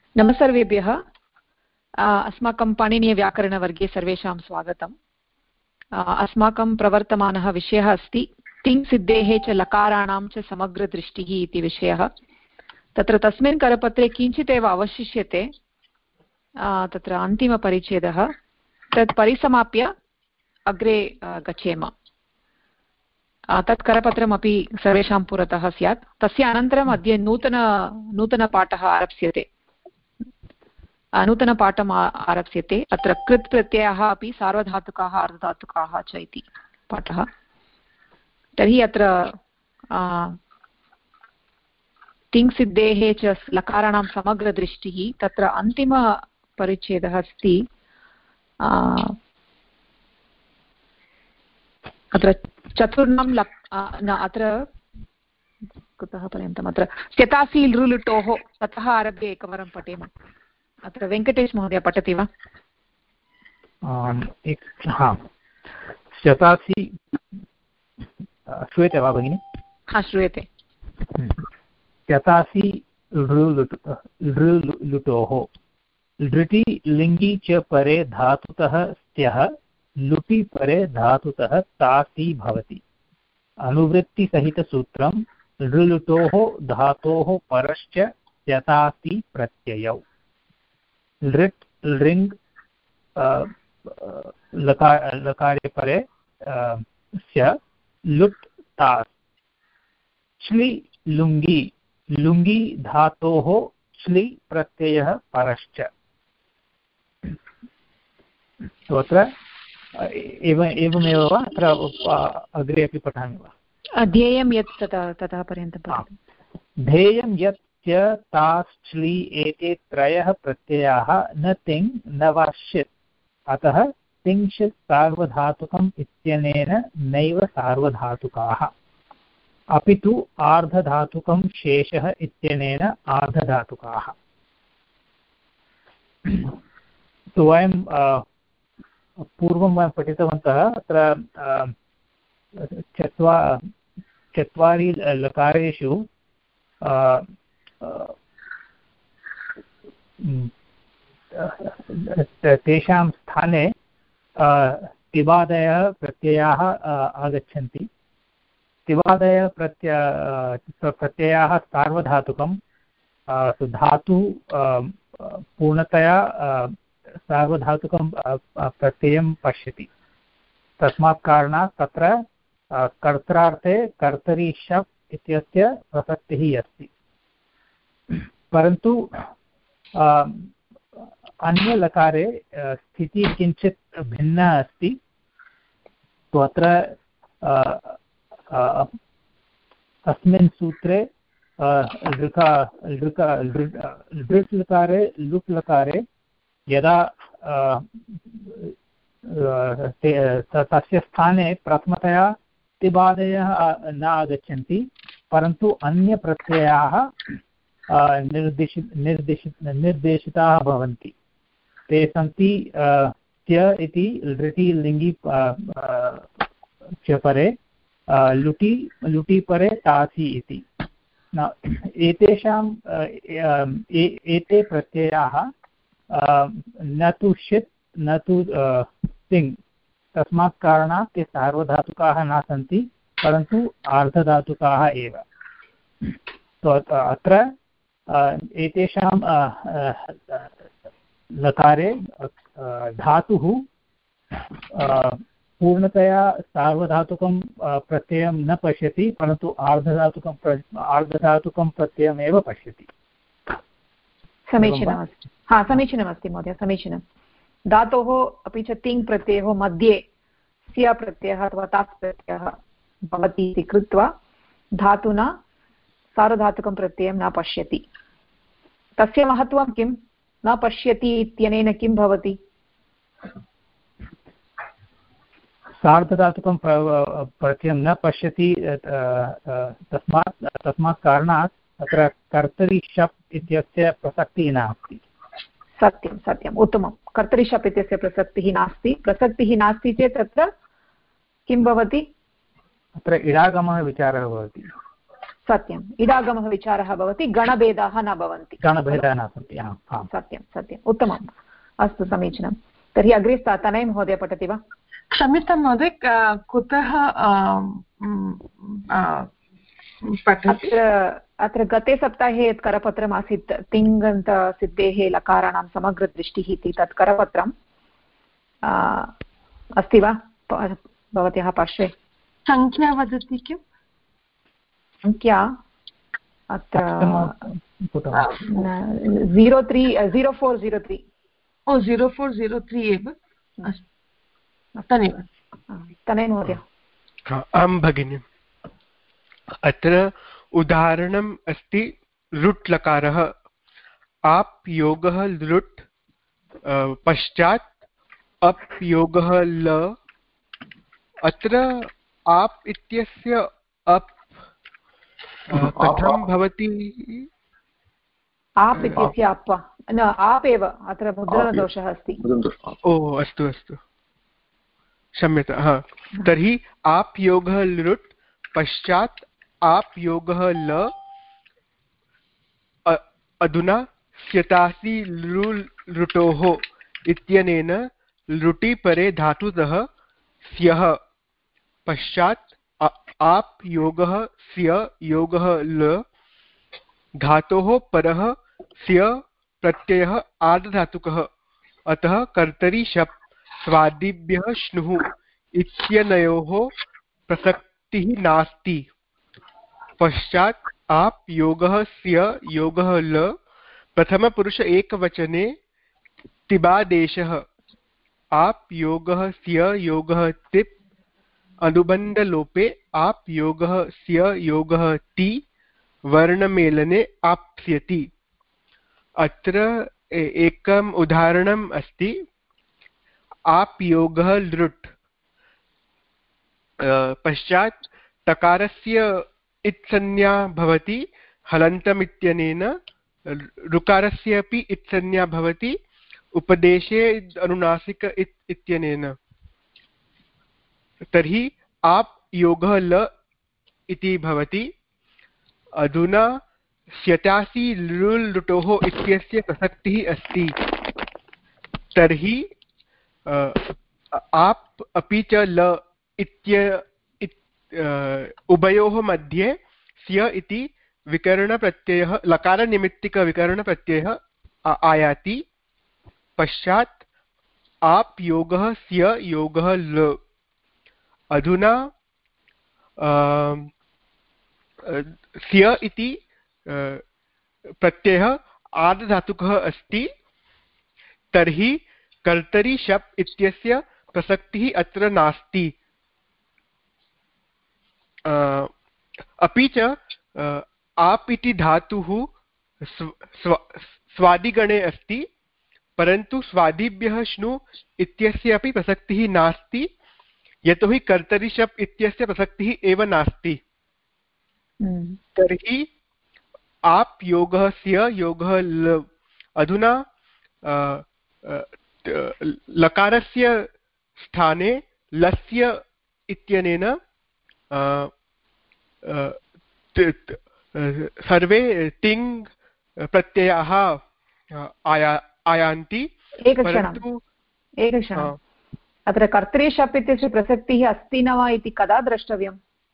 नमस्सर्वेभ्यः। अस्माकं पाणिनीयव्याकरणवर्गे सर्वेषां स्वागतम्। अस्माकं प्रवर्तमानः विषयः अस्ति तिङ्सिद्धेः च लकाराणां च समग्रदृष्टिः इति विषयः। तत्र तस्मिन् करपत्रे किञ्चित् एव अवशिष्यते, तत्र अन्तिमपरिच्छेदः। तत् परिसमाप्य अग्रे गच्छेम। तत् करपत्रमपि सर्वेषां पुरतः स्यात्। तस्य अनन्तरम् अद्य नूतनपाठः आरप्स्यते। नूतनपाठम् आरप्स्यते। अत्र कृत् प्रत्ययाः अपि सार्वधातुकाः अर्धधातुकाः च इति पाठः। तर्हि अत्र तिङ्सिद्धेः च लकाराणां समग्रदृष्टिः, तत्र अन्तिमपरिच्छेदः अस्ति। अत्र चतुर्णां अत्र कुतः पर्यन्तम्, अत्र स्यतासि लृलुटोः ततः आरभ्य एकवारं पठेम। अत्र वेङ्कटेश महोदय पठति वा? शतासि श्रूयते वा भगिनि? हा, श्रूयते। शतासि लृलुटोः। लृटि लिङ्गि च परे धातुतः स्त्यः, लुटि परे धातुतः तासि भवति। अनुवृत्तिसहितसूत्रं लृलुटोः धातोः परश्च शतासि प्रत्ययौ। लृट् लृङ् लकारे परे स्य लुट् तास्। श्लि लुङ्गि लुङ्गि धातोः श्लि प्रत्ययः परश्च। अत्र एवमेव वा? अत्र अग्रे अपि पठामि वा? ध्येयं यत् ततः पर्यन्तं ध्येयं यत् च ताश्ली एते त्रयः प्रत्ययाः न तिङ् न वा षित्, अतः तिङ्क्षित् सार्वधातुकम् इत्यनेन नैव सार्वधातुकाः, अपि तु आर्धधातुकं शेषः इत्यनेन आर्धधातुकाः। वयं पूर्वं वयं पठितवन्तः। अत्र चत्वारि लकारेषु तेषां स्थाने तिवादयः प्रत्ययाः आगच्छन्ति। तिवादयः प्रत्ययाः सार्वधातुकं धातु पूर्णतया सार्वधातुकं प्रत्ययं पश्यति। तस्मात् कारणात् तत्र कर्त्रार्थे कर्तरि शप् इत्यस्य प्रसक्तिः अस्ति। परन्तु अन्यलकारे स्थितिः किञ्चित् भिन्ना अस्ति। तो अत्र अस्मिन् सूत्रे लृट् लकारे लुट् लकारे यदा तस्य स्थाने प्रथमतया तिबादयः न आगच्छन्ति, परन्तु अन्यप्रत्ययाः निर्देशिताः भवन्ति। ते सन्ति त्य इति लृटि लिङ्गि च परे, लुटि परे तासि इति। एतेषां एते प्रत्ययाः न तु षित् न तु तिङ्, तस्मात् कारणात् ते सार्वधातुकाः न सन्ति, परन्तु आर्धधातुकाः एव। अत्र एतेषां लकारे धातुः पूर्णतया सार्वधातुकं प्रत्ययं न पश्यति, परन्तु आर्धधातुकं प्रत्ययमेव पश्यति। समीचीनमस्ति। हा, समीचीनमस्ति महोदय, समीचीनं। धातोः अपि च तिङ् प्रत्ययोः मध्ये स्य प्रत्ययः अथवा तास् प्रत्ययः भवति इति कृत्वा धातुना सार्वधातुकं प्रत्ययं न पश्यति। तस्य महत्त्वं किं? न पश्यति इत्यनेन किं भवति? सार्वधातुकं प्रत्ययं न पश्यति, तस्मात् कारणात् अत्र कर्तरि शप् इत्यस्य प्रसक्तिः नास्ति। सत्यं सत्यम्, उत्तमं। कर्तरि शप् इत्यस्य प्रसक्तिः नास्ति। प्रसक्तिः नास्ति चेत् तत्र किं भवति? अत्र इडागमः विचारः भवति। सत्यम् इडागमः विचारः भवति गणभेदाः न भवन्ति गणभेदाः न सन्ति सत्यं सत्यम् उत्तमम् अस्तु समीचीनं तर्हि अग्रे तनय महोदय पठति वा क्षम्यतां महोदय कुतः अत्र गते सप्ताहे यत् करपत्रम् आसीत् तिङन्तसिद्धेः लकाराणां समग्रदृष्टिः इति तत् करपत्रम् अस्ति वा भवत्याः पार्श्वे संख्या वदति किम् संख्या अत्र 0403 0403 एव तनय महोदय आं भगिनि अत्र उदाहरणम् अस्ति लुट् लकारः आप् योगः लुट् पश्चात् अप् योगः ल अत्र आप् इत्यस्य अप् कथं भवति आप् इत्यस्य अप् न आप् एव अत्र मुद्रणदोषः अस्ति ओ अस्तु अस्तु क्षम्यतां हा तर्हि आप् योगः लुट् पश्चात् आप् योगः ल अधुना स्यतासि लुटोः इत्यनेन लुटि परे धातुतः स्यः पश्चात् आप् योगः स्य योगः ल धातोः परः स्य प्रत्ययः आर्धधातुकः अतः कर्तरि शप् स्वादिभ्यः श्नुः इत्यनयोः प्रसक्तिः नास्ति पश्चात् आप् योगः स्य योगः ल प्रथमपुरुष एकवचने तिबादेशः आप् योगः स्य योगः तिप् अनुबन्धलोपे आप् योगः स्य योगः ति वर्णमेलने आप्स्यति अत्र एकम् उदाहरणम् अस्ति आप् योगः लृट् पश्चात् तकारस्य इत्संज्ञा भवति हलन्तम् इत्यनेन ऋकारस्य अपि इत्संज्ञा भवति उपदेशे अनुनासिक इत्यनेन तर्हि आप् योगः ल इति भवति अधुना स्यतासि लुल् लुटोः इत्यस्य प्रसक्तिः अस्ति तर्हि आप् अपि च ल उभयोः मध्ये स्य इति विकरणप्रत्ययः लकारनिमित्तिकविकरणप्रत्ययः आयाति पश्चात् आप् योगः स्य योगः ल अधुना स्य इति प्रत्ययः आर्धधातुकः अस्ति तर्हि कर्तरि शप् इत्यस्य प्रसक्तिः अत्र नास्ति अपि च आप् इति धातुः स्वादिगणे अस्ति परन्तु स्वादिभ्यः श्नु इत्यस्य अपि प्रसक्तिः नास्ति यतोहि कर्तरि शप् इत्यस्य प्रसक्तिः एव नास्ति तर्हि आप् योगः स्य योगः ल अधुना लकारस्य स्थाने लस्य इत्यनेन सर्वे तिङ् प्रत्ययाः आयान्ति एकक्षणम् अत्र कर्तरि शप् इत्यस्य प्रसक्तिः अस्ति न वा इति कदा द्रष्टव्यम्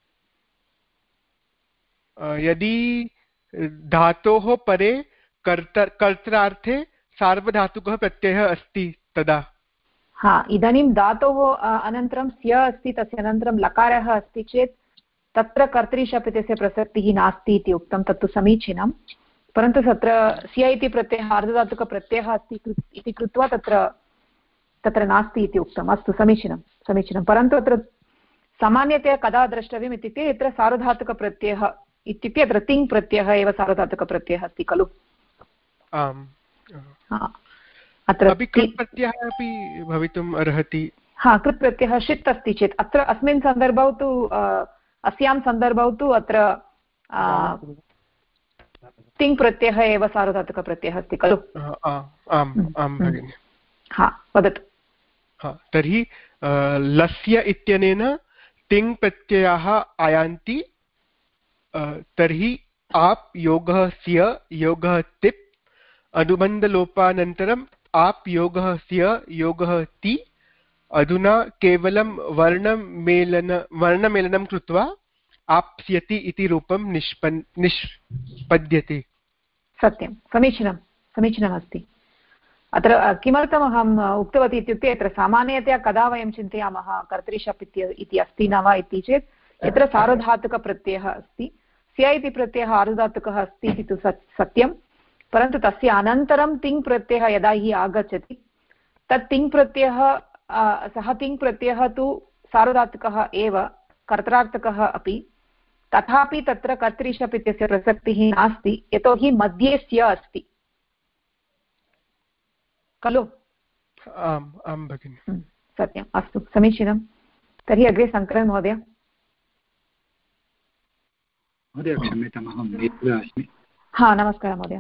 यदि धातोः परे कर्त्रार्थे सार्वधातुकः प्रत्ययः अस्ति तदा इदानीं धातोः अनन्तरं स्य अस्ति तस्य अनन्तरं लकारः अस्ति चेत् तत्र कर्तरि शप् इत्यस्य प्रसक्तिः नास्ति इति उक्तं तत्तु समीचीनं परन्तु तत्र स्य इति प्रत्ययः अर्धधातुकप्रत्ययः अस्ति इति कृत्वा तत्र नास्ति इति उक्तम् अस्तु समीचीनं परन्तु अत्र सामान्यतया कदा द्रष्टव्यम् इत्युक्ते यत्र सार्वधातुकप्रत्ययः इत्युक्ते अत्र तिङ् प्रत्ययः एव सार्वधातुकप्रत्ययः अस्ति खलु अत्र कृत् प्रत्ययः अपि भवितुम् अर्हति कृत् प्रत्ययः षित् अस्ति चेत् अत्र अस्मिन् सन्दर्भौ तु अस्यां सन्दर्भौ तु अत्र तिङ् प्रत्ययः एव सार्वधातुकप्रत्ययः अस्ति खलु आम् भगिनि वदतु तर्हि लस्य इत्यनेन तिङ् प्रत्ययाः आयान्ति तर्हि आप योगः स्य योगः तिप् अनुबन्धलोपानन्तरम् आप योगः स्य योगः ति। अधुना केवलं वर्णमेलनं कृत्वा आप्स्यति इति रूपं निष्पद्यते। सत्यं, समीचीनं, समीचीनमस्ति। अत्र किमर्थमहम् उक्तवती इत्युक्ते अत्र सामान्यतया कदा वयं चिन्तयामः कर्तृशप् इति अस्ति न वा इति चेत् यत्र सार्वधातुकप्रत्ययः अस्ति, स्य इति प्रत्ययः आर्धधातुकः अस्ति इति तु सत्यं, परन्तु तस्य अनन्तरं तिङ् प्रत्ययः यदा हि आगच्छति तत् तिङ् प्रत्ययः सः तिङ् प्रत्ययः तु सार्वधातुकः एव, कर्त्रार्थकः अपि, तथापि तत्र कर्तृशप् इत्यस्य प्रसक्तिः नास्ति, यतोहि मध्ये स्य अस्ति खलु। आम् आं भगिनि, सत्यम्, अस्तु, समीचीनं। तर्हि अग्रे शङ्करन् महोदय। महोदय क्षम्यताम्, अहं नेत्रा अस्मि। हा, नमस्कारः महोदय।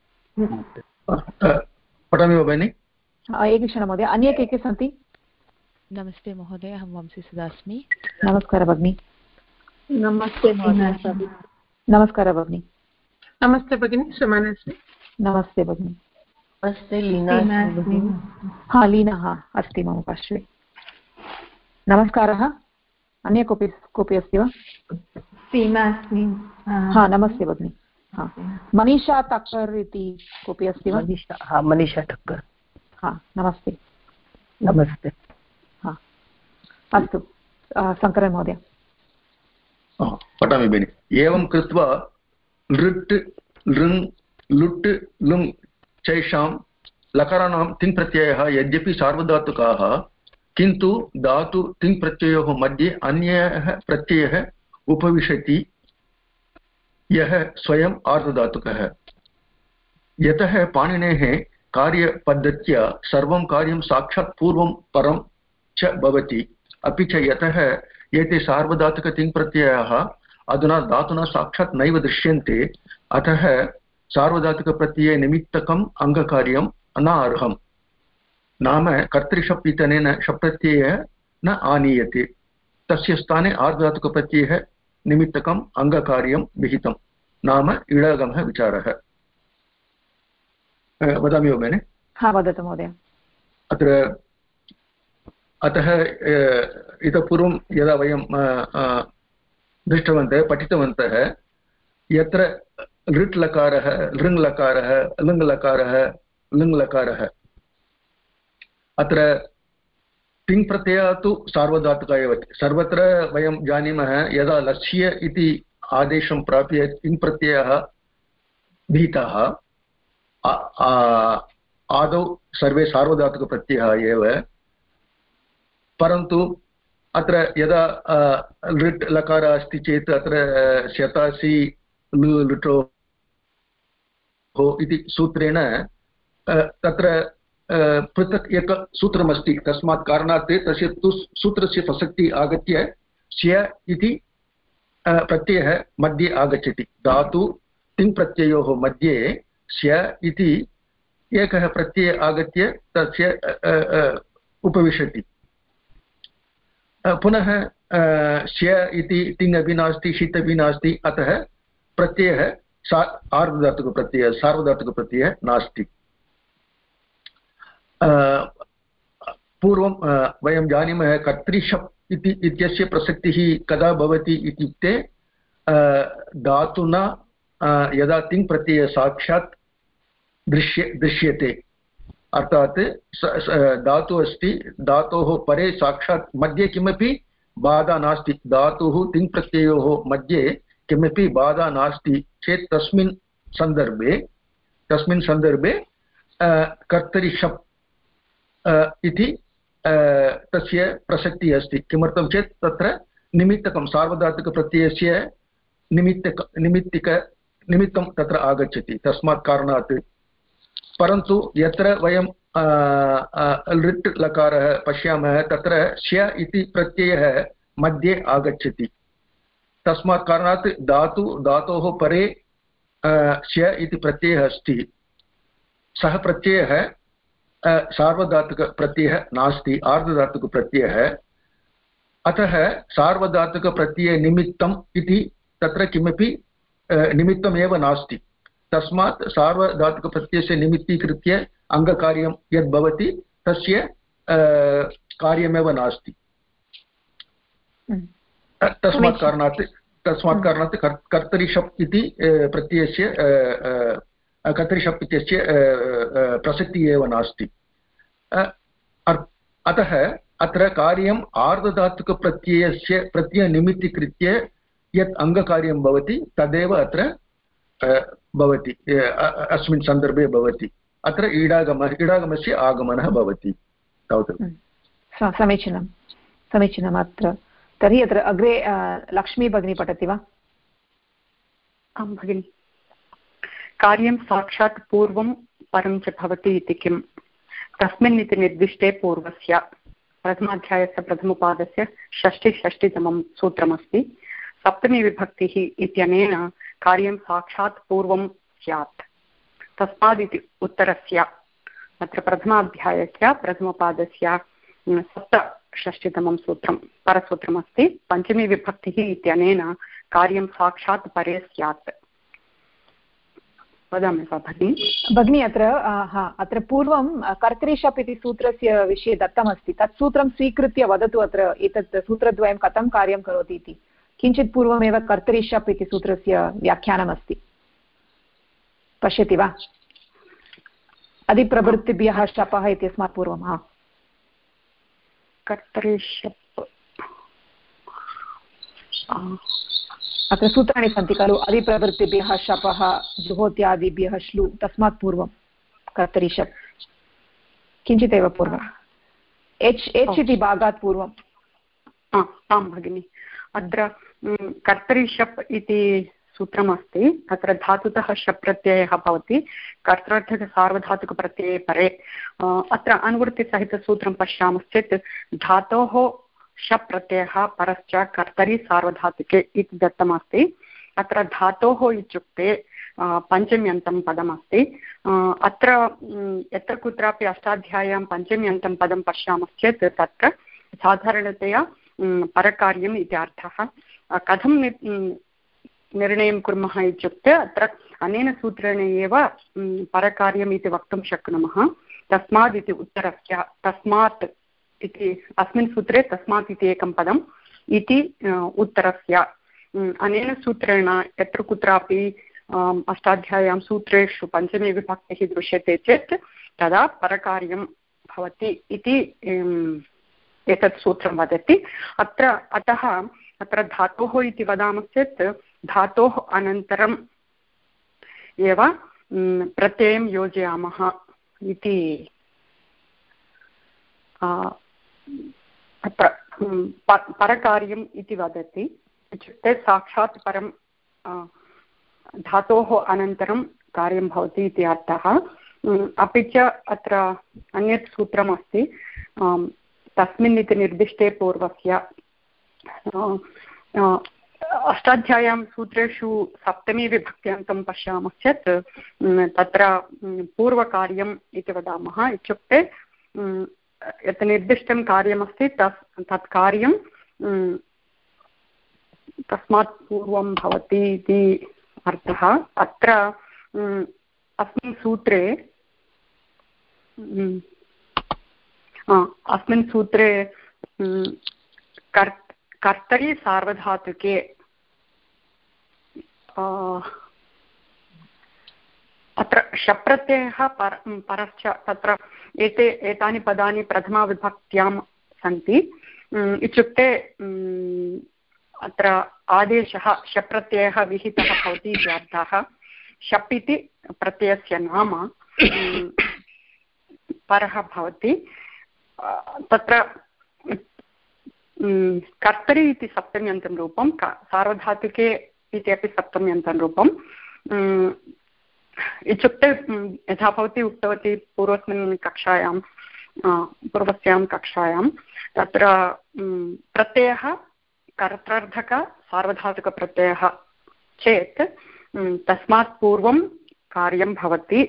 पठामि वा भगिनि? एकक्षणं महोदय, अन्ये के के सन्ति? नमस्ते महोदय, अहं वंशी सुधा अस्मि। नमस्कारः भगिनि। नमस्ते नमस्कारः भगिनि। नमस्ते भगिनि, समाना अस्मि। नमस्ते भगिनि। नमस्ते लीना। हा, लीना अस्ति मम पार्श्वे। नमस्कारः। अन्य कोऽपि अस्ति वा? सीमा अस्मि। हा, नमस्ते भगिनि। हा, मनीषा ठक्कर् इति कोऽपि अस्ति वा? मनीषा ठक्कर्। हा, नमस्ते। नमस्ते। हा, अस्तु, शङ्करन् महोदय। पठामि भगिनि। एवं कृत्वा लृट् लृङ् लुट् लुङ् चैषां लकाराणां तिङ् प्रत्ययः यद्यपि सार्वधातुकाः, किन्तु धातु तिङ् प्रत्ययोः मध्ये अन्यः प्रत्ययः उपविशति यः स्वयम् आर्धधातुकः। यतः पाणिनेः कार्यपद्धत्या सर्वं कार्यं साक्षात् पूर्वं परं च भवति, अपि च यतः एते सार्वधातुकतिङ्प्रत्ययाः अधुना धातुना साक्षात् नैव दृश्यन्ते, अतः सार्वधातुकप्रत्यये निमित्तकम् अङ्गकार्यं न अर्हम्। नाम कर्तृशप् इत्यनेन शप्रत्ययः न आनीयते, तस्य स्थाने आर्धधातुकप्रत्ययः निमित्तकम् अङ्गकार्यं विहितं, नाम इडागमः विचारः। वदामि वा भगिनि? हा, वदतु महोदय। अतः इतः पूर्वं यदा वयं दृष्टवन्तः पठितवन्तः, यत्र लृट् लकारः लृङ् लकारः लृङ् लकारः लृङ् लकारः, अत्र तिङ् प्रत्ययः तु सार्वधातुकः एव। सर्वत्र वयं जानीमः यदा लक्ष्य इति आदेशं प्राप्य तिङ् प्रत्ययः भीतः, आदौ सर्वे सार्वधातुकप्रत्ययः एव, परन्तु अत्र यदा लृट् लकारः अस्ति चेत् अत्र शतासि लुटो इति सूत्रेण तत्र पृथक् एकसूत्रमस्ति, तस्मात् कारणात् तस्य तु सूत्रस्य प्रसक्तिः आगत्य स्य इति प्रत्ययः मध्ये आगच्छति। धातु तिङ् प्रत्ययोः मध्ये स्य इति एकः प्रत्ययः आगत्य तस्य उपविशति। पुनः स्य इति तिङ् अपि नास्ति, षित् अपि नास्ति, अतः प्रत्ययः आर्धधातुकप्रत्ययः सार्वधातुकप्रत्ययः नास्ति। पूर्वं वयं जानीमः कर्तृशप् इत्यस्य प्रसक्तिः कदा भवति इत्युक्ते धातुना यदा तिङ् प्रत्ययः साक्षात् दृश्यते, अर्थात् धातु अस्ति, धातोः परे साक्षात् मध्ये किमपि बाधा नास्ति, धातुः तिङ् प्रत्ययोः मध्ये किमपि बाधा नास्ति चेत् तस्मिन् सन्दर्भे कर्तरिशप् इति तस्य प्रसक्तिः अस्ति। किमर्थं चेत् तत्र निमित्तकं सार्वधातुकप्रत्ययस्य निमित्तं तत्र आगच्छति, तस्मात् कारणात्। परन्तु यत्र वयं लृट् लकारः पश्यामः तत्र स्य इति प्रत्ययः मध्ये आगच्छति, तस्मात् कारणात् धातोः परे स्य इति प्रत्ययः अस्ति, सः प्रत्ययः सार्वधातुकप्रत्ययः नास्ति, आर्धधातुकप्रत्ययः। अतः सार्वधातुकप्रत्ययनिमित्तम् इति तत्र किमपि निमित्तमेव नास्ति। तस्मात् सार्वधातुकप्रत्ययस्य निमित्तीकृत्य अङ्गकार्यं यद् भवति तस्य कार्यमेव नास्ति। तस्मात् कारणात् कर्तरिषप् इति प्रत्ययस्य कर्तरिषप् इत्यस्य प्रसक्तिः एव नास्ति। अतः अत्र कार्यम् आर्धधातुकप्रत्ययस्य प्रत्ययनिमित्तीकृत्य यत् अङ्गकार्यं भवति तदेव अत्र भवति, अस्मिन् सन्दर्भे भवति। अत्र ईडागमस्य आगमनः भवति। समीचीनं समीचीनम्। अत्र तर्हि अत्र अग्रे लक्ष्मी भगिनी पठति वा? आं भगिनि। कार्यं साक्षात् पूर्वं परं च भवति इति किं? तस्मिन् इति निर्दिष्टे पूर्वस्य प्रथमाध्यायस्य प्रथमपादस्य षष्टितमं सूत्रमस्ति। सप्तमी विभक्तिः इत्यनेन कार्यं साक्षात् पूर्वं स्यात्। तस्मादिति उत्तरस्य अत्र प्रथमाध्यायस्य प्रथमपादस्य सप्तषष्टितमं सूत्रं परसूत्रमस्ति। पञ्चमी विभक्तिः इत्यनेन कार्यं साक्षात् परे स्यात्। वदामि वा भगिनि? भगिनि अत्र पूर्वं कर्तरिषप् इति सूत्रस्य विषये दत्तमस्ति। तत् सूत्रं स्वीकृत्य वदतु अत्र एतत् सूत्रद्वयं कथं कार्यं करोति इति। किञ्चित् पूर्वमेव कर्तरिषप् इति सूत्रस्य व्याख्यानमस्ति, पश्यति वा? अधिप्रवृत्तिभ्यः शपः इत्यस्मात् पूर्वं कर्तरिषप् अत्र सूत्राणि सन्ति खलु। अधिप्रवृत्तिभ्यः शपः, जुहोत्यादिभ्यः श्लू, तस्मात् पूर्वं कर्तरिषप् किञ्चिदेव पूर्वम् एच् इति भागात् पूर्वम्। आं भगिनि। अत्र कर्तरिषप् इति सूत्रमस्ति। अत्र धातुतः शप् प्रत्ययः भवति कर्तृर्थकसार्वधातुकप्रत्यये परे। अत्र अनुवृत्तिसहितसूत्रं पश्यामश्चेत् धातोः शप् प्रत्ययः परश्च कर्तरि सार्वधातुके इति दत्तमस्ति। अत्र धातोः इत्युक्ते पञ्चम्यन्तं पदमस्ति। अत्र यत्र कुत्रापि अष्टाध्याय्यां पञ्चम्यन्तं पदं पश्यामश्चेत् तत्र साधारणतया परकार्यम् इति अर्थः। कथं निर्णयं कुर्मः इत्युक्ते अत्र अनेन सूत्रेण एव परकार्यम् इति वक्तुं शक्नुमः। तस्मात् इति उत्तरस्य तस्मात् इति अस्मिन् सूत्रे तस्मात् इति एकं पदम् इति उत्तरस्य। अनेन सूत्रेण यत्र कुत्रापि अष्टाध्याय्यां सूत्रेषु पञ्चमी विभक्तिः दृश्यते चेत् तदा परकार्यं भवति इति एतत् सूत्रं वदति। अतः अत्र धातोः इति वदामश्चेत् धातोः अनन्तरम् एव प्रत्ययं योजयामः इति अत्र परकार्यम् इति वदति। इत्युक्ते साक्षात् परं धातोः अनन्तरं कार्यं भवति इति अर्थः। अपि च अत्र अन्यत् सूत्रमस्ति तस्मिन् इति निर्दिष्टे पूर्वस्य। अष्टाध्याय्यां सूत्रेषु सप्तमी विभक्त्यन्तं पश्यामश्चेत् तत्र पूर्वकार्यम् इति वदामः। इत्युक्ते यत् निर्दिष्टं कार्यमस्ति तत् कार्यं तस्मात् पूर्वं भवति इति अर्थः। अत्र अस्मिन् सूत्रे कर्तरि सार्वधातुके अत्र शप्रत्ययः परश्च तत्र एतानि पदानि प्रथमाविभक्त्यां सन्ति। इत्युक्ते अत्र आदेशः शप्रत्ययः विहितः भवति इति अर्थः। शप् इति प्रत्ययस्य नाम परः भवति। तत्र कर्तरि इति सप्तम्यन्तं रूपं, सार्वधातुके इति अपि सप्तम्यन्तं रूपं। इत्युक्ते यथा भवती उक्तवती पूर्वस्यां कक्षायां तत्र प्रत्ययः कर्तृर्थक सार्वधातुकप्रत्ययः चेत् तस्मात् पूर्वं कार्यं भवति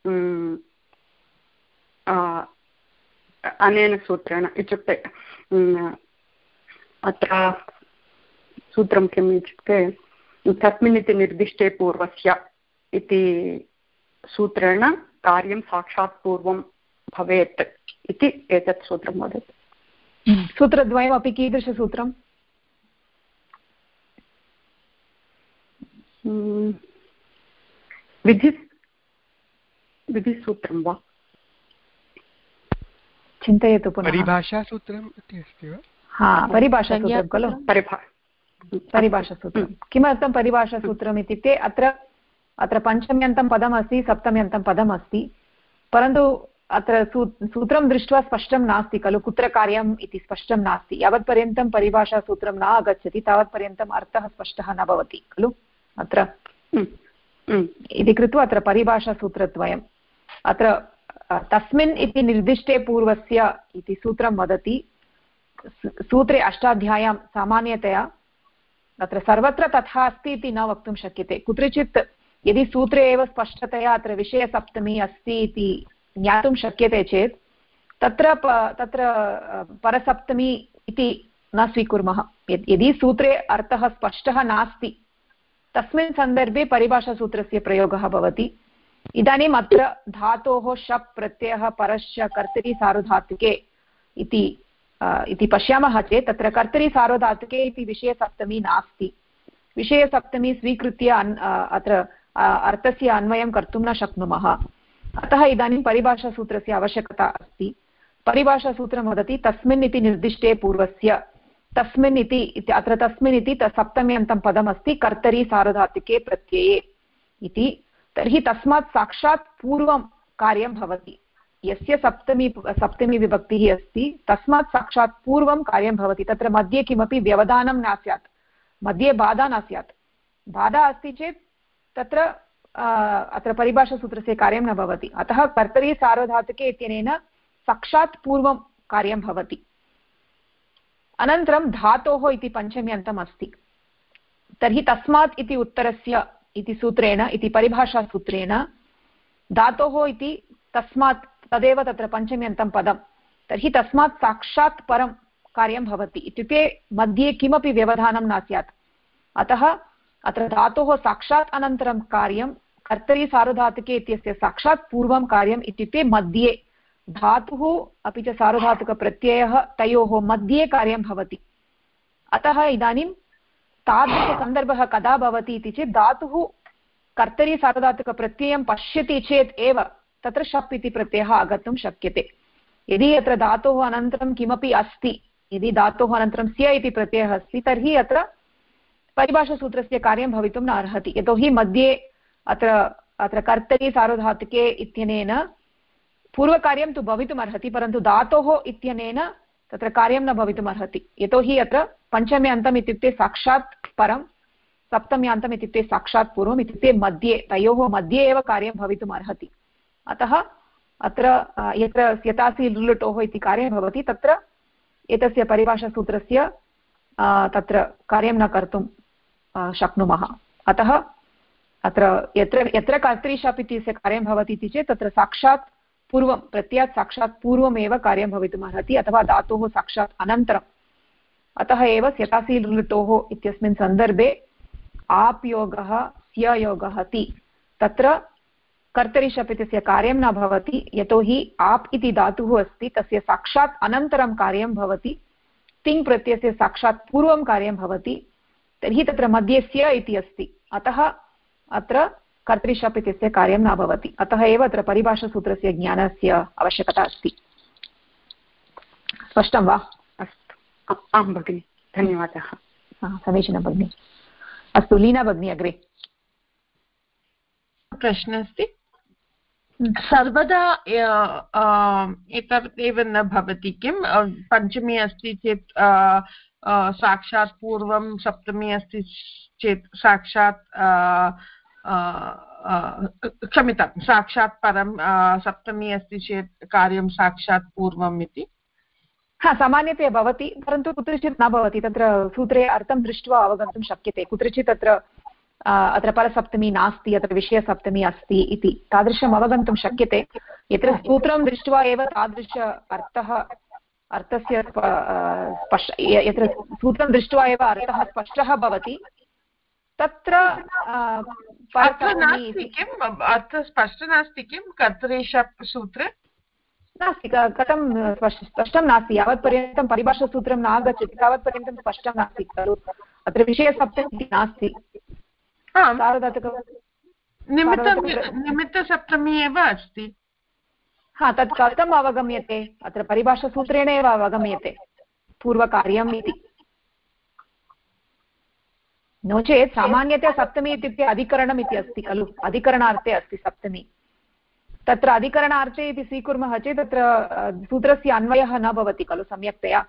अनेन सूत्रेण। इत्युक्ते अत्र सूत्रं किम् इत्युक्ते तस्मिन् इति निर्दिष्टे पूर्वस्य इति सूत्रेण कार्यं साक्षात् पूर्वं भवेत् इति एतत् सूत्रं वदति। सूत्रद्वयमपि कीदृशसूत्रं? विधिसूत्रं वा? चिन्तयतु पुनः। परिभाषासूत्रम् इति अस्ति वा? हा, परिभाषासूत्रं खलु। परिभाषासूत्रं किमर्थं परिभाषासूत्रम् इत्युक्ते अत्र पञ्चम्यन्तं पदमस्ति, सप्तम्यन्तं पदमस्ति, परन्तु अत्र सूत्रं दृष्ट्वा स्पष्टं नास्ति खलु, कुत्र कार्यम् इति स्पष्टं नास्ति। यावत्पर्यन्तं परिभाषासूत्रं न आगच्छति तावत्पर्यन्तम् अर्थः स्पष्टः न भवति खलु अत्र। इति कृत्वा अत्र परिभाषासूत्रद्वयम्। अत्र तस्मिन् इति निर्दिष्टे पूर्वस्य इति सूत्रं वदति। सूत्रे अष्टाध्याय्यां सामान्यतया अत्र सर्वत्र तथा अस्ति इति न वक्तुं शक्यते। कुत्रचित् यदि सूत्रे एव स्पष्टतया अत्र विषयसप्तमी अस्ति इति ज्ञातुं शक्यते चेत् तत्र परसप्तमी इति न स्वीकुर्मः। यदि सूत्रे अर्थः स्पष्टः नास्ति तस्मिन् सन्दर्भे परिभाषासूत्रस्य प्रयोगः भवति। इदानीम् अत्र धातोः शप् प्रत्ययः परश्च कर्तरि सार्वधातुके इति पश्यामः चेत् तत्र कर्तरि सार्वधातुके इति विषयसप्तमी नास्ति। विषयसप्तमी स्वीकृत्य अत्र अर्थस्य अन्वयं कर्तुं न शक्नुमः। अतः इदानीं परिभाषासूत्रस्य आवश्यकता अस्ति। परिभाषासूत्रं वदति तस्मिन् इति निर्दिष्टे पूर्वस्य, तस्मिन् इति अत्र तस्मिन् इति सप्तम्यन्तं पदमस्ति कर्तरि सार्वधातुके प्रत्यये इति। तर्हि तस्मात् साक्षात् पूर्वं कार्यं भवति। यस्य सप्तमी विभक्तिः अस्ति तस्मात् साक्षात् पूर्वं कार्यं भवति। तत्र मध्ये किमपि व्यवधानं न स्यात्, मध्ये बाधा न स्यात्। बाधा अस्ति चेत् तत्र अत्र परिभाषासूत्रस्य कार्यं न भवति। अतः कर्तरि सार्वधातुके इत्यनेन साक्षात् पूर्वं कार्यं भवति। अनन्तरं धातोः इति पञ्चम्यन्तम् अस्ति। तर्हि तस्मात् इति उत्तरस्य इति सूत्रेण, इति परिभाषासूत्रेण धातोः इति तस्मात् तदेव तत्र पञ्चम्यन्तं पदं। तर्हि तस्मात् साक्षात् परं कार्यं भवति इत्युक्ते मध्ये किमपि व्यवधानं न स्यात्। अतः अत्र धातोः साक्षात् अनन्तरं कार्यं कर्तरि सार्वधातुके इत्यस्य साक्षात् पूर्वं कार्यम् इत्युक्ते मध्ये धातुः अपि च सार्वधातुकप्रत्ययः तयोः मध्ये कार्यं भवति। अतः इदानीं तादृशसन्दर्भः कदा भवति इति चेत् धातुः कर्तरि सार्वधातुकप्रत्ययं पश्यति चेत् एव तत्र शप् इति प्रत्ययः आगन्तुं शक्यते। यदि अत्र धातोः अनन्तरं किमपि अस्ति, यदि धातोः अनन्तरं स्य इति प्रत्ययः अस्ति तर्हि अत्र परिभाषासूत्रस्य कार्यं भवितुं न अर्हति। यतोहि मध्ये अत्र कर्तरि सार्वधातुके इत्यनेन पूर्वकार्यं तु भवितुम् अर्हति, परन्तु धातोः इत्यनेन तत्र कार्यं न भवितुम् अर्हति। यतोहि अत्र पञ्चम्यन्तम् इत्युक्ते साक्षात् परं, सप्तम्यान्तम् इत्युक्ते साक्षात् पूर्वम्, इत्युक्ते मध्ये, तयोः मध्ये एव कार्यं भवितुम् अर्हति। अतः अत्र यत्र स्यतासि लुलुटोः इति कार्यं भवति तत्र एतस्य परिभाषासूत्रस्य तत्र कार्यं न कर्तुं शक्नुमः। अतः अत्र यत्र कर्तरि शप् इत्यस्य कार्यं भवति इति चेत् तत्र साक्षात् पूर्वं, प्रत्ययात् साक्षात् पूर्वमेव कार्यं भवितुम् अर्हति अथवा धातोः साक्षात् अनन्तरम्। अतः एव स्यतासि लुलुटोः इत्यस्मिन् सन्दर्भे आप् योगः स्ययोगः ति तत्र कर्तरि शप् इत्यस्य कार्यं न भवति। यतोहि आप् इति धातुः अस्ति, तस्य साक्षात् अनन्तरं कार्यं भवति, तिङ् प्रत्ययस्य साक्षात् पूर्वं कार्यं भवति। तर्हि तत्र मध्ये स्य इति अस्ति, अतः अत्र कर्तरि शप् इत्यस्य कार्यं न भवति। अतः एव अत्र परिभाषासूत्रस्य ज्ञानस्य आवश्यकता अस्ति। स्पष्टं वा? अस्तु, आं भगिनि, धन्यवादः। समीचीनं भगिनि। अस्तु, लीना भगिनी अग्रे। प्रश्नः अस्ति। सर्वदा एतत् एव न भवति किं? पञ्चमी अस्ति चेत् साक्षात् पूर्वं, सप्तमी अस्ति चेत् साक्षात् क्षम्यतां साक्षात् परं, सप्तमी अस्ति चेत् कार्यं साक्षात् पूर्वम् इति। हा, सामान्यतया भवति, परन्तु कुत्रचित् न भवति। तत्र सूत्रे अर्थं दृष्ट्वा अवगन्तुं शक्यते। कुत्रचित् अत्र परसप्तमी नास्ति, अत्र विषयसप्तमी अस्ति इति तादृशम् अवगन्तुं शक्यते। यत्र सूत्रं दृष्ट्वा एव तादृश अर्थस्य यत्र सूत्रं दृष्ट्वा एव अर्थः स्पष्टः भवति तत्र अत्र नास्ति किम् अत्र स्पष्टं नास्ति किं कर्तरिषप् सूत्रे नास्ति कथं स्पष्टं नास्ति यावत्पर्यन्तं परिभाषासूत्रं न आगच्छति तावत्पर्यन्तं स्पष्टं नास्ति खलु अत्र विषयसप्तमी इति नास्ति निमित्तसप्तमी एव अस्ति हा तत् कथम् अवगम्यते अत्र परिभाषासूत्रेण एव अवगम्यते पूर्वकार्यम् इति नो चेत् सामान्यतया सप्तमी इत्युक्ते अधिकरणम् इति अस्ति खलु अधिकरणार्थे अस्ति सप्तमी तत्र अधिकरणार्थे इति स्वीकुर्मः चेत् तत्र सूत्रस्य अन्वयः न भवति खलु सम्यक्तया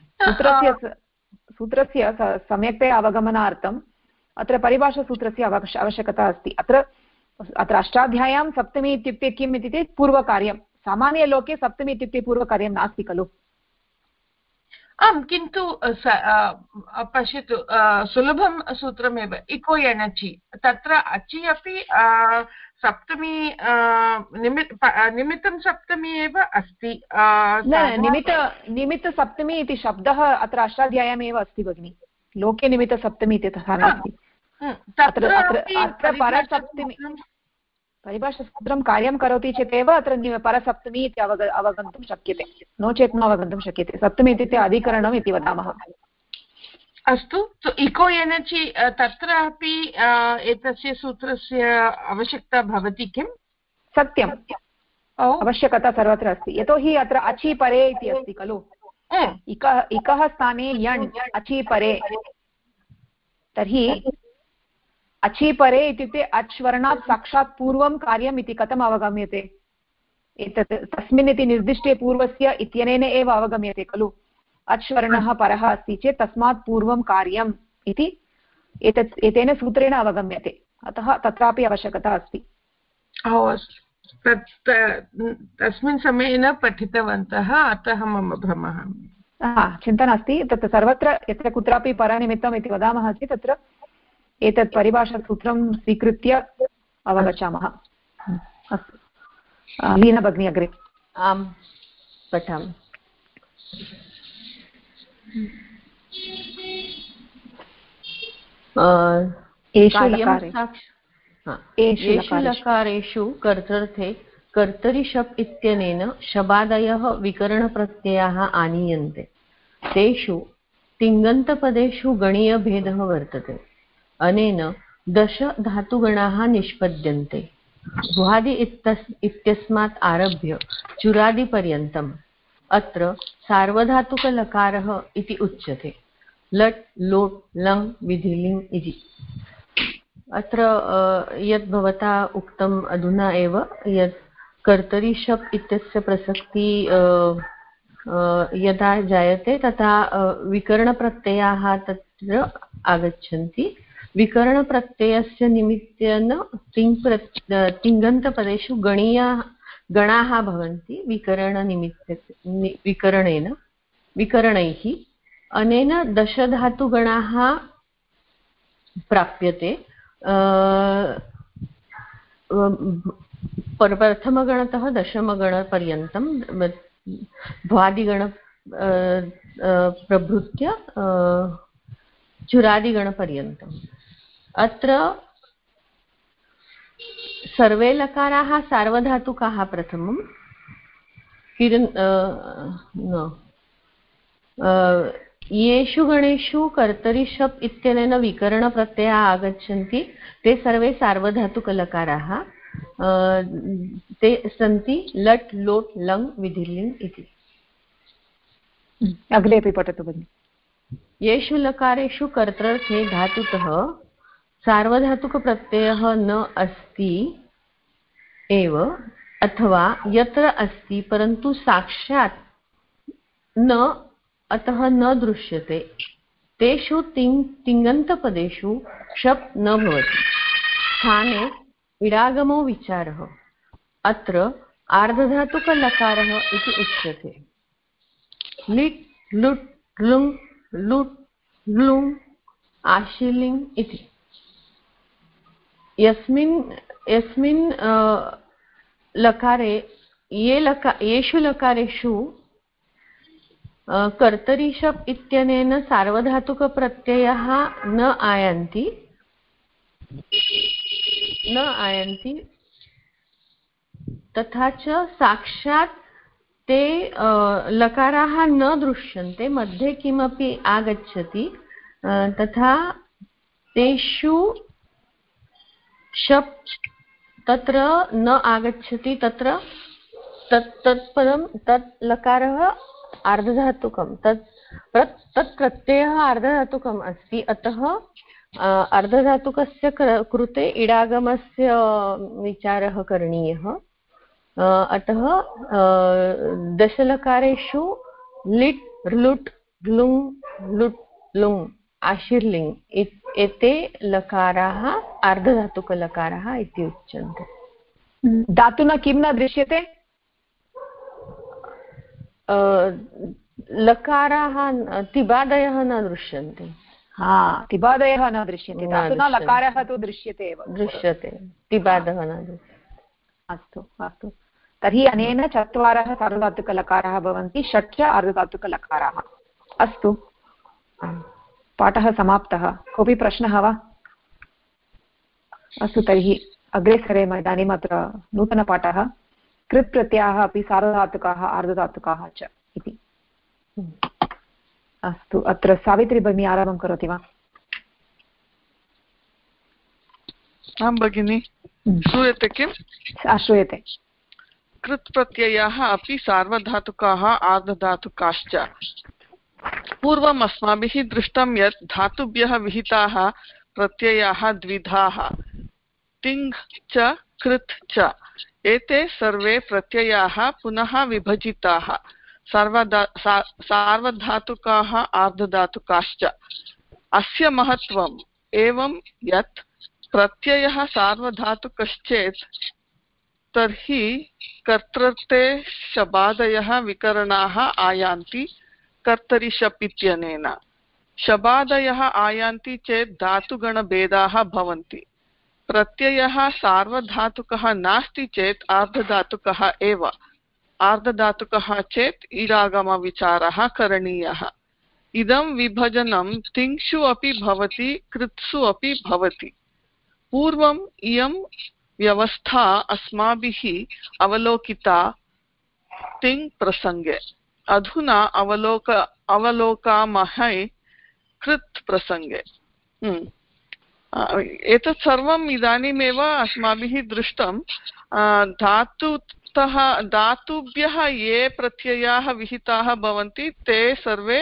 सूत्रस्य सम्यक्तया अवगमनार्थम् अत्र परिभाषासूत्रस्य आवश्यकता अस्ति अत्र अष्टाध्याय्यां सप्तमी इत्युक्ते किम् इति चेत् पूर्वकार्यं सामान्यलोके सप्तमी इत्युक्ते पूर्वकार्यं नास्ति खलु आम् किन्तु पश्यतु सुलभं सूत्रमेव इको एणचि तत्र अचि अपि सप्तमी निमित्तं सप्तमी एव अस्ति निमित्तसप्तमी इति शब्दः अत्र अष्टाध्याय्यामेव अस्ति भगिनि लोके निमित्तसप्तमी इति तथा नास्ति अत्र परसप्तमी परिभाषासूत्रं कार्यं करोति चेदेव अत्र परसप्तमी इति अवगन्तुं शक्यते नो चेत् न अवगन्तुं शक्यते सप्तमी इत्युक्ते अधिकरणम् इति वदामः अस्तु इको एनचि तत्रापि एतस्य सूत्रस्य आवश्यकता भवति किं सत्यम् आवश्यकता सर्वत्र अस्ति यतोहि अत्र अचि परे इति अस्ति खलु इकः स्थाने यण् अचि परे तर्हि अचीपरे इत्युक्ते अच्वर्णात् साक्षात् पूर्वं कार्यम् इति कथम् अवगम्यते एतत् तस्मिन् इति निर्दिष्टे पूर्वस्य इत्यनेन एव अवगम्यते खलु अच्वर्णः परः अस्ति चेत् तस्मात् पूर्वं कार्यम् इति एतेन सूत्रेण अवगम्यते अतः तत्रापि आवश्यकता अस्ति तस्मिन् समये न पठितवन्तः अतः मम भ्रमः चिन्ता नास्ति तत् सर्वत्र यत्र कुत्रापि परनिमित्तम् इति वदामः चेत् तत्र एतत् परिभाषासूत्रं स्वीकृत्य अवगच्छामः अस्तु लीना भगिनी अग्रे आम् पठामि येषु लकारेषु कर्तर्थे कर्तरिशप् इत्यनेन शबादयः विकरणप्रत्ययाः आनीयन्ते तेषु तिङन्तपदेषु गणीयभेदः वर्तते अनेन 10 धातुगणाः निष्पद्यन्ते भ्वादि इत्यस्मात् आरभ्य चुरादिपर्यन्तम् अत्र सार्वधातुकलकारः इति उच्यते लट् लोट् लङ् विधिलिङ् इति अत्र यत् भवता उक्तम् अधुना एव यत् कर्तरिशप् इत्यस्य प्रसक्ति यदा जायते तथा विकरणप्रत्ययाः तत्र आगच्छन्ति विकरणप्रत्ययस्य निमित्तेन तिङन्तपदेषु गणाः भवन्ति विकरणैः अनेन 10 धातुगणाः प्राप्यते प्रथमगणतः दशमगणपर्यन्तं भ्वादिगण प्रभृत्य चुरादिगणपर्यन्तम् अत्र सर्वे लकाराः सार्वधातुकाः प्रथमं येषु गणेषु कर्तरिशप् इत्यनेन विकरणप्रत्ययाः आगच्छन्ति ते सर्वे सार्वधातुकलकाराः ते सन्ति लट् लोट् लङ् विधिलिङ् इति अग्रे अपि पठतु भगिनि येषु लकारेषु कर्तर्थे धातुतः सार्वधातुकप्रत्ययः न अस्ति एव अथवा यत्र अस्ति परन्तु साक्षात् न अतः न दृश्यते तेषु तिङन्तपदेषु शप् न भवति स्थाने इडागमो विचारः अत्र आर्धधातुकलकारः इति उच्यते लिट् लुट् लुङ् लुट् लुङ् आशीलिङ् इति यस्मिन् लकारे येषु लकारेषु कर्तरिशप् इत्यनेन सार्वधातुकप्रत्ययाः न आयान्ति न आयन्ति तथा च साक्षात् ते लकाराः न दृश्यन्ते, मध्ये किमपि आगच्छति तथा तेषु शप् तत्र न आगच्छति, तत्र तत्पदं तत् लकारः आर्धधातुकं, तत् प्रत्ययः आर्धधातुकम् अस्ति, अतः अर्धधातुकस्य कृते इडागमस्य विचारः करणीयः। अतः दशलकारेषु लिट् लुट् लुङ् लुट् लुङ् आशीर्लिङ् एते लकाराः आर्धधातुकलकाराः इति उच्यन्ते। धातुना किं न दृश्यते? लकाराः तिबादयः न दृश्यन्ते। तिबादयः न दृश्यन्ते, धातुना लकारः तु दृश्यते एव, दृश्यते, तिबादः न दृश्यते। अस्तु अस्तु, तर्हि अनेन 4 सार्वधातुकलकाराः भवन्ति, 6 अर्धधातुकलकाराः। अस्तु, पाठः समाप्तः। कोऽपि प्रश्नः वा? अस्तु, तर्हि अग्रे सरेम। इदानीम् अत्र नूतनपाठः, कृत् प्रत्ययाः अपि सार्वधातुकाः आर्धधातुकाः च इति। अस्तु, अत्र सावित्री भगिनी आरम्भं करोति वा? आं भगिनि, श्रूयते किम्? श्रूयते। कृत् प्रत्ययाः अपि सार्वधातुकाः आर्धधातुकाश्च। पूर्वम् अस्माभिः दृष्टं यत् धातुभ्यः विहिताः प्रत्ययाः द्विधाः, तिङ् च कृत् च। एते सर्वे प्रत्ययाः पुनः विभजिताः, सार्वधातुकाः आर्धधातुकाश्च। अस्य महत्त्वम् एवं यत् प्रत्ययः सार्वधातुकश्चेत् तर्हि कर्तृर्थे शबादयः विकरणाः आयान्ति कर्तरि शप् इत्यनेन। शबादयः आयान्ति चेत् धातुगणभेदाः भवन्ति। प्रत्ययः सार्वधातुकः नास्ति चेत् आर्धधातुकः एव, आर्धधातुकः चेत् इडागमविचारः करणीयः। इदं विभजनं तिङ्क्षु अपि भवति, कृत्सु अपि भवति। पूर्वम् इयं व्यवस्था अस्माभिः अवलोकिता तिङ् प्रसङ्गे। अधुना अवलोकामहे कृत् प्रसङ्गे। एतत् सर्वम् इदानीमेव अस्माभिः दृष्टं। धातुभ्यः ये प्रत्ययाः विहिताः भवन्ति ते सर्वे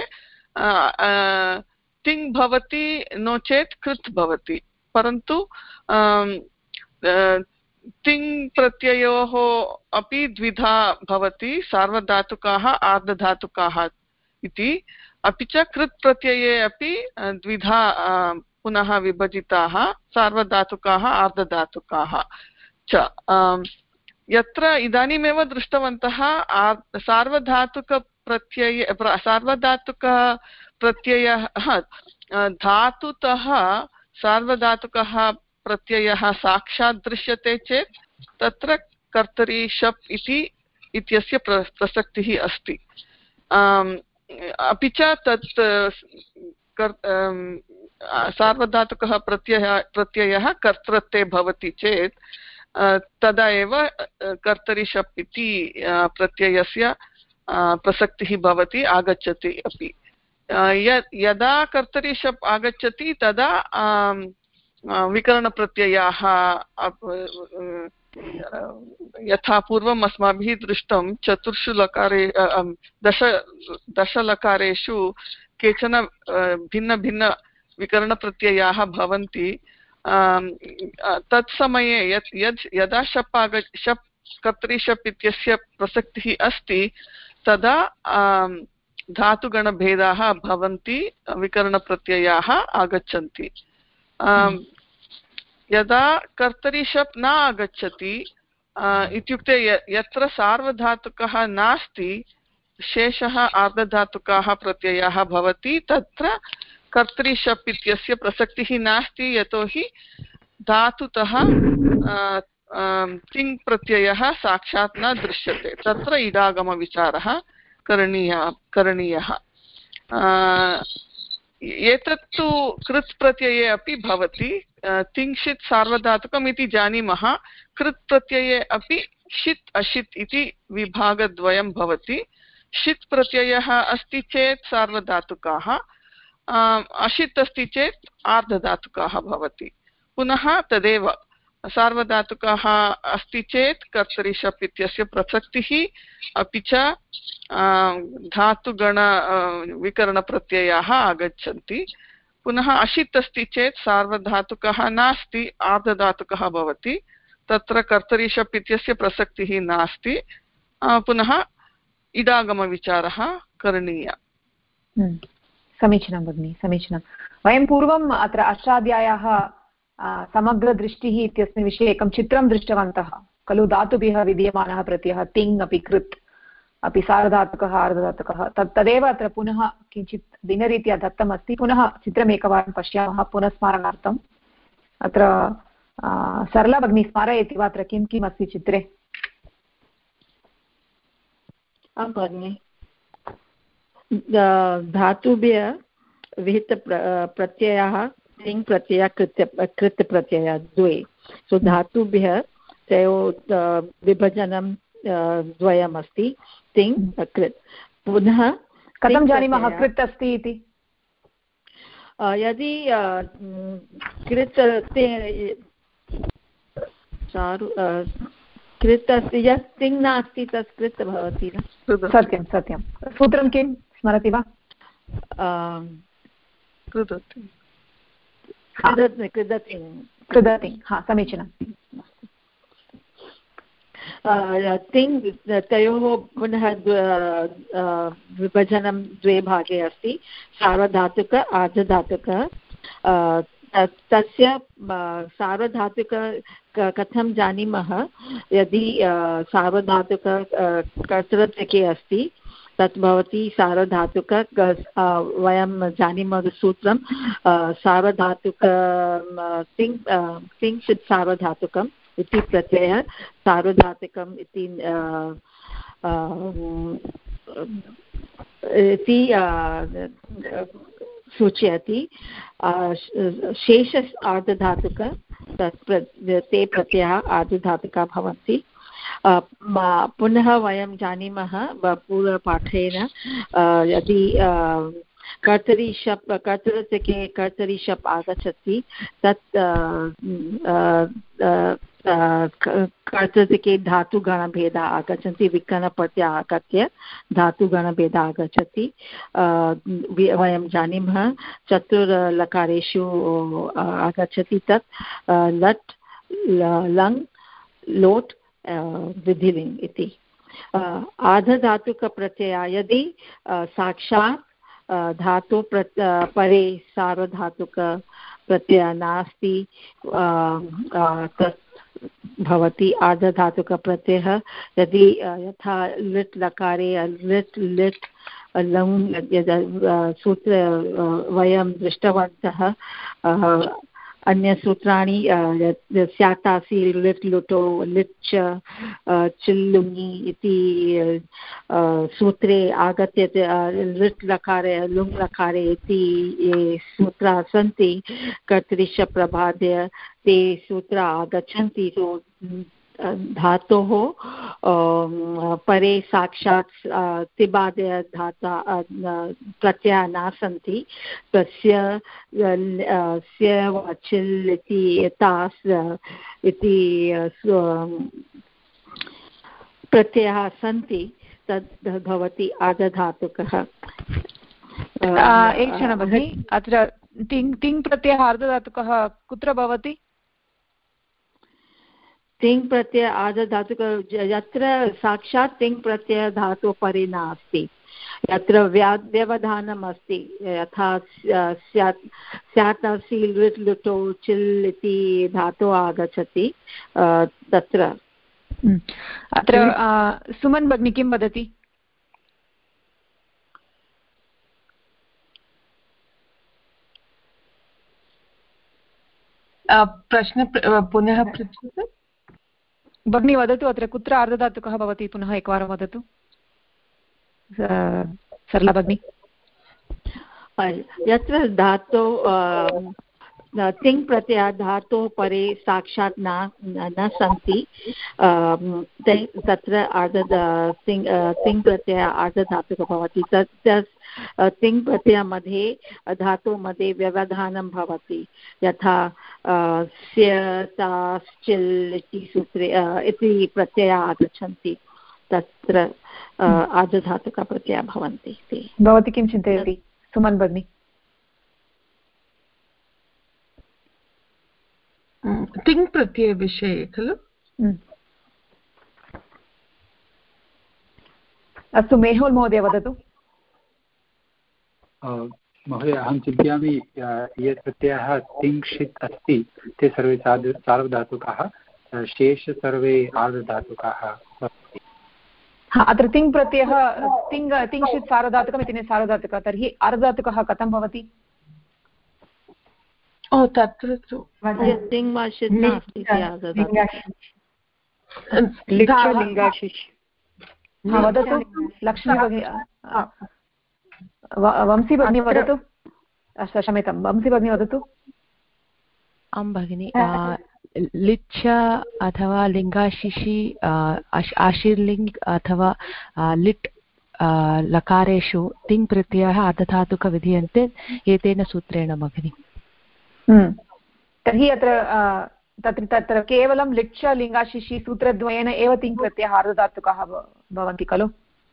तिङ् भवति, नो चेत् कृत् भवति। परन्तु तिङ् प्रत्ययोः अपि द्विधा भवति, सार्वधातुकाः आर्धधातुकाः इति। अपि च कृत् प्रत्यये अपि द्विधा पुनः विभजिताः, सार्वधातुकाः आर्धधातुकाः च। यत्र इदानीमेव दृष्टवन्तः सार्वधातुकप्रत्ययः धातुतः सार्वधातुकः प्रत्ययः साक्षात् दृश्यते चेत् तत्र कर्तरि शप् इत्यस्य प्रसक्तिः अस्ति। अपि च तत् सार्वधातुकः प्रत्ययः कर्तृत्वे भवति चेत् तदा एव कर्तरि शप् इति प्रत्ययस्य प्रसक्तिः भवति, आगच्छति अपि। यदा कर्तरि शप् आगच्छति तदा विकरणप्रत्ययाः यथा पूर्वम् अस्माभिः दृष्टं 4 लकारे 10 लकारेषु केचन भिन्न विकरणप्रत्ययाः भवन्ति। तत्समये यदा शप् कर्तरि शप् इत्यस्य प्रसक्तिः अस्ति तदा धातुगणभेदाः भवन्ति, विकरणप्रत्ययाः आगच्छन्ति। यदा कर्तरि शप् न आगच्छति इत्युक्ते यत्र सार्वधातुकः नास्ति, शेषः आर्धधातुकाः प्रत्ययाः भवति, तत्र कर्तरि शप् इत्यस्य प्रसक्तिः नास्ति, यतोहि धातुतः तिङ् प्रत्ययः साक्षात् न दृश्यते। तत्र इडागमविचारः करणीयः। एतत्तु कृत् प्रत्यये अपि भवति। तिङ्क्षित् सार्वधातुकम् इति जानीमः। कृत् प्रत्यये अपि षित् अषित् इति विभागद्वयं भवति। षित् प्रत्ययः अस्ति चेत् सार्वधातुकाः, अषित् अस्ति चेत् आर्धधातुकाः भवति। पुनः तदेव सार्वधातुकाः अस्ति चेत् कर्तरि शप् इत्यस्य प्रसक्तिः, अपि च धातुगण विकरणप्रत्ययाः आगच्छन्ति। पुनः अषित् अस्ति चेत् सार्वधातुकः नास्ति, आर्धधातुकः भवति, तत्र कर्तरि शप् इत्यस्य प्रसक्तिः नास्ति। पुनः इडागमविचारः करणीयः। समीचीनं भगिनि, समीचीनं। वयं पूर्वम् अत्र अष्टाध्याय्याः समग्रदृष्टिः इत्यस्मिन् विषये एकं चित्रं दृष्टवन्तः खलु। धातुभिः विद्यमानः प्रत्ययः तिङ् अपि कृत् अपि सार्वधातुकः आर्धधातुकः, तदेव अत्र पुनः किञ्चित् भिन्नरीत्या दत्तमस्ति। पुनः चित्रम् एकवारं पश्यामः पुनस्मारणार्थम्। अत्र सरला भगिनी स्मारयति वा अत्र किं किम् अस्ति चित्रे? आं भगिनि, धातुभ्यः विहित प्रत्ययाः तिङ् प्रत्ययः कृत् प्रत्ययः द्वे। सो धातुभ्यः तयोः विभजनं द्वयमस्ति, तिङ् कृत्। पुनः कथं जानीमः कृत् अस्ति इति? यदि कृत् कृत् अस्ति, यत् तिङ् नास्ति तत् कृत् भवति न। सत्यं सत्यं। सूत्रं किं स्मरति वा? कृदतिङ्, हा समीचीनं। तिङ् तयोः पुनः विभजनं द्वे भागे अस्ति, सार्वधातुक आर्धधातुक। तस्य सार्वधातुक कथं जानीमः? यदि सार्वधातुक कर्तृत्वके अस्ति तत् भवति सार्वधातुक। वयं जानीमः सूत्रं सार्वधातुक तिङ्क्षित् सार्वधातुकम् इति प्रत्ययः सार्वधातुकम् इति सूचयति। शेष आर्धधातुक ते प्रत्ययाः आर्धधातुकाः भवन्ति। पुनः वयं जानीमः पूर्वपाठेन, यदि कर्तरि शप् कर्तृत्वके कर्तरि शप् आगच्छति तत् कर्तृत्वके धातुगणभेदः आगच्छन्ति, विकरणप्रत्ययः आगत्य धातुगणभेदः आगच्छति। वयं जानीमः चतुर्लकारेषु आगच्छति तत् लट् लङ् लोट् विधिलिङ् इति। आर्धधातुकप्रत्ययः यदि साक्षात् धातु परे सार्वधातुक प्रत्ययः नास्ति तत् भवति आर्धधातुकप्रत्ययः। यदि यथा लिट् लकारे लिट् लिट् लङ् सूत्र वयं दृष्टवन्तः, अन्यसूत्राणि स्यातासि लिट् लुटो लिट् चिल्लुङि इति सूत्रे आगत्य लिट् लकारे लुङ् लकारे इति ये सूत्राः सन्ति कर्तरिशप्रभाद्य ते सूत्राः आगच्छन्ति। धातोः परे साक्षात् तिबादय धाता प्रत्ययाः न सन्ति, तस्य चिल् इति तास् इति प्रत्ययाः सन्ति, तद् भवति आर्धधातुकः। एकक्षणं भगिनि, अत्र तिङ् प्रत्ययः आर्धधातुकः कुत्र भवति? तिङ् प्रत्यय आर्धधातुक यत्र साक्षात् तिङ् प्रत्यय धातु परे नास्ति, यत्र व्यवधानम् अस्ति, यथा स्यातासि लिट् लुटो चिल् इति धातुः आगच्छति तत्र। अत्र सुमन् भगिनी किं वदति? प्रश्न पुनः पृच्छतु भगिनी, वदतु अत्र कुत्र आर्धधातुकः भवति, पुनः एकवारं वदतु सरला भगिनी। यत्र धातो तिङ् प्रत्ययाः धातोः परे साक्षात् न सन्ति तत्र तिङ् प्रत्ययः आर्धधातुकः भवति तिङ् प्रत्यय मध्ये धातोः मध्ये व्यवधानं भवति यथा स्य ताश्चिल् इति सूत्रे इति प्रत्ययाः आगच्छन्ति तत्र आर्धधातुकप्रत्ययाः भवन्ति ते। भवती किं चिन्तयति सुमन् भगिनी? तिङ् प्रत्ययविषये खलु? अस्तु, मेहुल् महोदय वदतु। महोदय, अहं चिन्तयामि यत् प्रत्ययः तिङ्क्षित् अस्ति ते सर्वे सार्वधातुकाः, शेष सर्वे आर्धधातुकाः भवन्ति। अत्र तिङ् प्रत्ययः तिङ्क्षित् सार्वधातुकम् इति सार्वधातुकः, तर्हि आर्धधातुकः कथं भवति? तत्र तु वदतु लक्ष्मी भगिनी, वंशी भगिनी वदतु। क्षम्यतां, वंशी भगिनी वदतु। आं भगिनि, लिच्छ अथवा लिङ्गाशिषि आशीर्लिङ्ग् अथवा लिट् लकारेषु तिङ् प्रत्ययः आर्धधातुक विधीयन्ते एतेन सूत्रेण भगिनि। तर्हि तत्र केवलं लिच्छ लिङ्गाशिषि सूत्रद्वयेन एव तिङ् प्रत्ययः आर्धधातुकः भवन्ति खलु?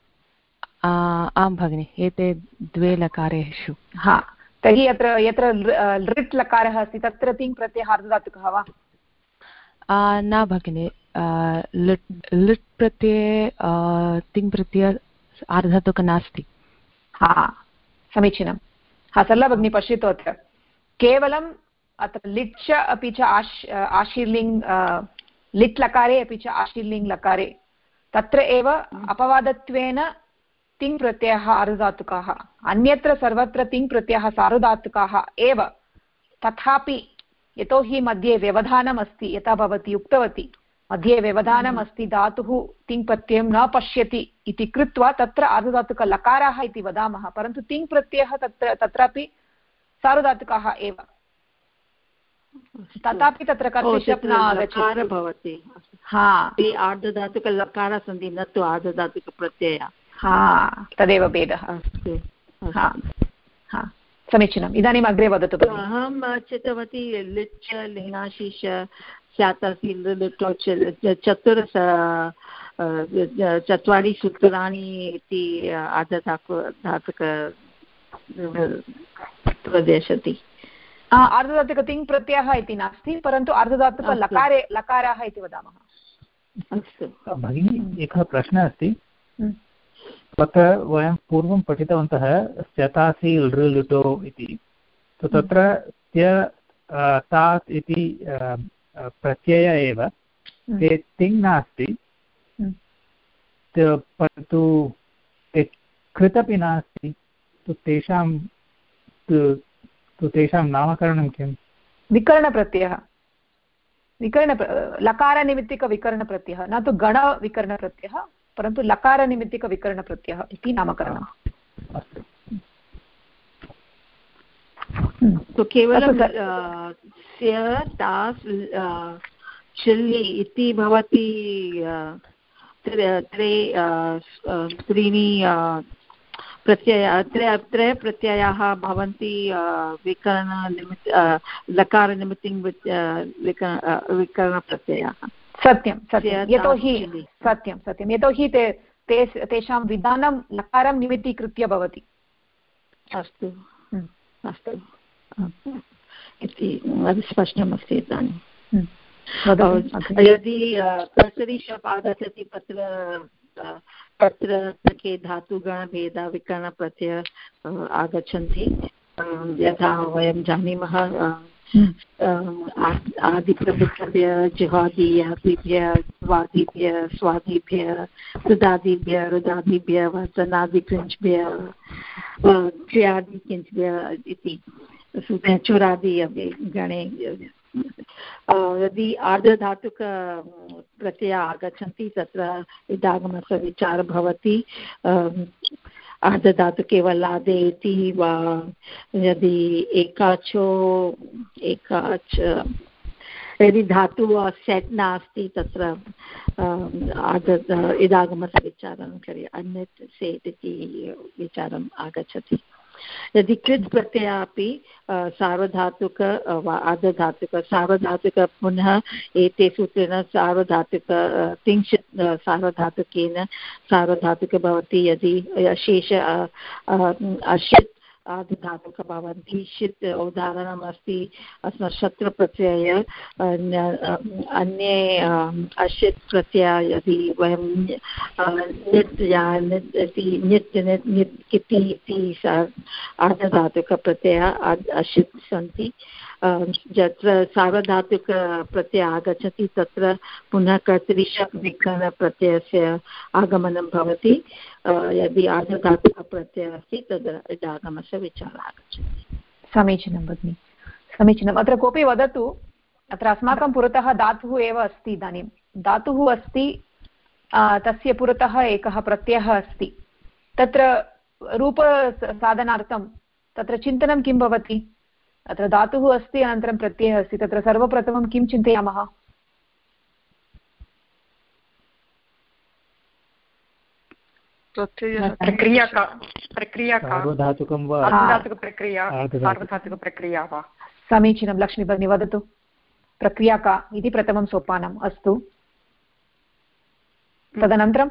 आं भगिनि, एते द्वे लकारेषु। तर्हि यत्र लृट् लकारः अस्ति तत्र तिङ् प्रत्ययः आर्धधातुकः वा? न भगिनि, लिट् प्रत्यये तिङ् प्रत्यय आर्धधातुकः नास्ति। समीचीनं। सरला भगिनी पश्यतु, अत्र केवलं अत्र लिट् अपि च आशीर्लिङ्ग् लिट् लकारे अपि च आशीर्लिङ्ग् लकारे तत्र एव अपवादत्वेन तिङ् प्रत्ययः आर्धधातुकः, अन्यत्र सर्वत्र तिङ् प्रत्ययः सार्वधातुकः एव। तथापि यतोहि मध्ये व्यवधानम् अस्ति, यथा भवती उक्तवती, मध्ये व्यवधानम् अस्ति, धातुः तिङ् प्रत्ययं न पश्यति इति कृत्वा तत्र आर्धधातुकलकाराः इति वदामः, परन्तु तिङ् प्रत्ययः तत्रापि सार्वधातुकः एव, तथापि तत्र कर्तृशप् न आगच्छति। आर्धधातुकलकाराः सन्ति, न तु आर्धधातुकप्रत्ययः। तदेव भेदः। समीचीनम्, इदानीम् अग्रे वदतु। अहं चितवती लिच् लिङ्गाशिष स्यात् चत्वारि सूत्राणि इति आर्धधातुक प्रदर्शति। आर्धधातुक तिङ् प्रत्ययः इति नास्ति, परन्तु आर्धधातुक लकाराः इति वदामः। अस्तु भगिनी, एकः प्रश्नः अस्ति। तत्र वयं पूर्वं पठितवन्तः स्यतासि लृ लुटो इति, तत्र तास् इति प्रत्यय एव, ते तिङ् नास्ति, परन्तु कृतपि नास्ति, तेषां नामकरणं किम्? विकरणप्रत्ययः, लकारनिमित्तिकविकरणप्रत्ययः, न तु गणविकरणप्रत्ययः, परन्तु लकारनिमित्तिकविकरणप्रत्ययः इति नामकरणम्। केवलं स्य तास् चिल्लि इति भवति, त्रीणि त्रय प्रत्ययाः भवन्ति लकारनिमित्तिं विकरणप्रत्ययाः। सत्यं यतोहि तेषां विधानं लकारं निमित्तीकृत्य भवति। अस्तु इति स्पष्टमस्ति इदानीं। यदि कर्तरि शप् आगच्छति तत्र के धातुगणभेदा विकरणप्रत्यय आगच्छन्ति, यथा वयं जानीमः आदिप्रभुत्वेभ्यः जिह्वादिभ्यः स्वादिभ्यः रुदादिभ्यः वचनादिकृञ्चभ्यः क्रियादिकिञ्चभ्यः इति चुरादि अपि गणे। यदि आर्धधातुक प्रत्ययाः आगच्छन्ति तत्र इदागमस्य विचारः भवति आर्धधातुके वा लादेति वा यदि यदि धातुः सेट् नास्ति तत्र इदागमस्य विचारं करि अन्यत् सेट् इति विचारम् आगच्छति। यदि कृत् प्रत्ययः अपि सार्वधातुक वा आर्धधातुक सार्वधातुक पुनः एते सूत्रेण सार्वधातुक तिंशित् सार्वधातुकेन सार्वधातुक भवति। यदि शेष अशित् आर्धधातुक भवन्ति। षित् उदाहरणम् अस्ति अस्माकं शत्रुप्रत्यय अन्ये अशित् प्रत्यय यदि वयं नित् इति आर्धधातुकप्रत्ययः अशित् सन्ति। यत्र सार्वधातुकप्रत्ययः आगच्छति तत्र पुनः कर्तरिशप् विकरणप्रत्ययस्य आगमनं भवति। यदि आर्धधातुकप्रत्ययः अस्ति तद् इडागमस्य विचारः आगच्छति। समीचीनं भगिनि, समीचीनम्। अत्र कोऽपि वदतु, अत्र अस्माकं पुरतः धातुः एव अस्ति। इदानीं धातुः अस्ति, तस्य पुरतः एकः प्रत्ययः अस्ति। तत्र रूपसाधनार्थं तत्र चिन्तनं किं भवति? अत्र धातुः अस्ति, अनन्तरं प्रत्ययः अस्ति, तत्र सर्वप्रथमं किं चिन्तयामः? समीचीनं। लक्ष्मी भगिनी वदतु, प्रक्रिया का इति प्रथमं सोपानम्। अस्तु, तदनन्तरं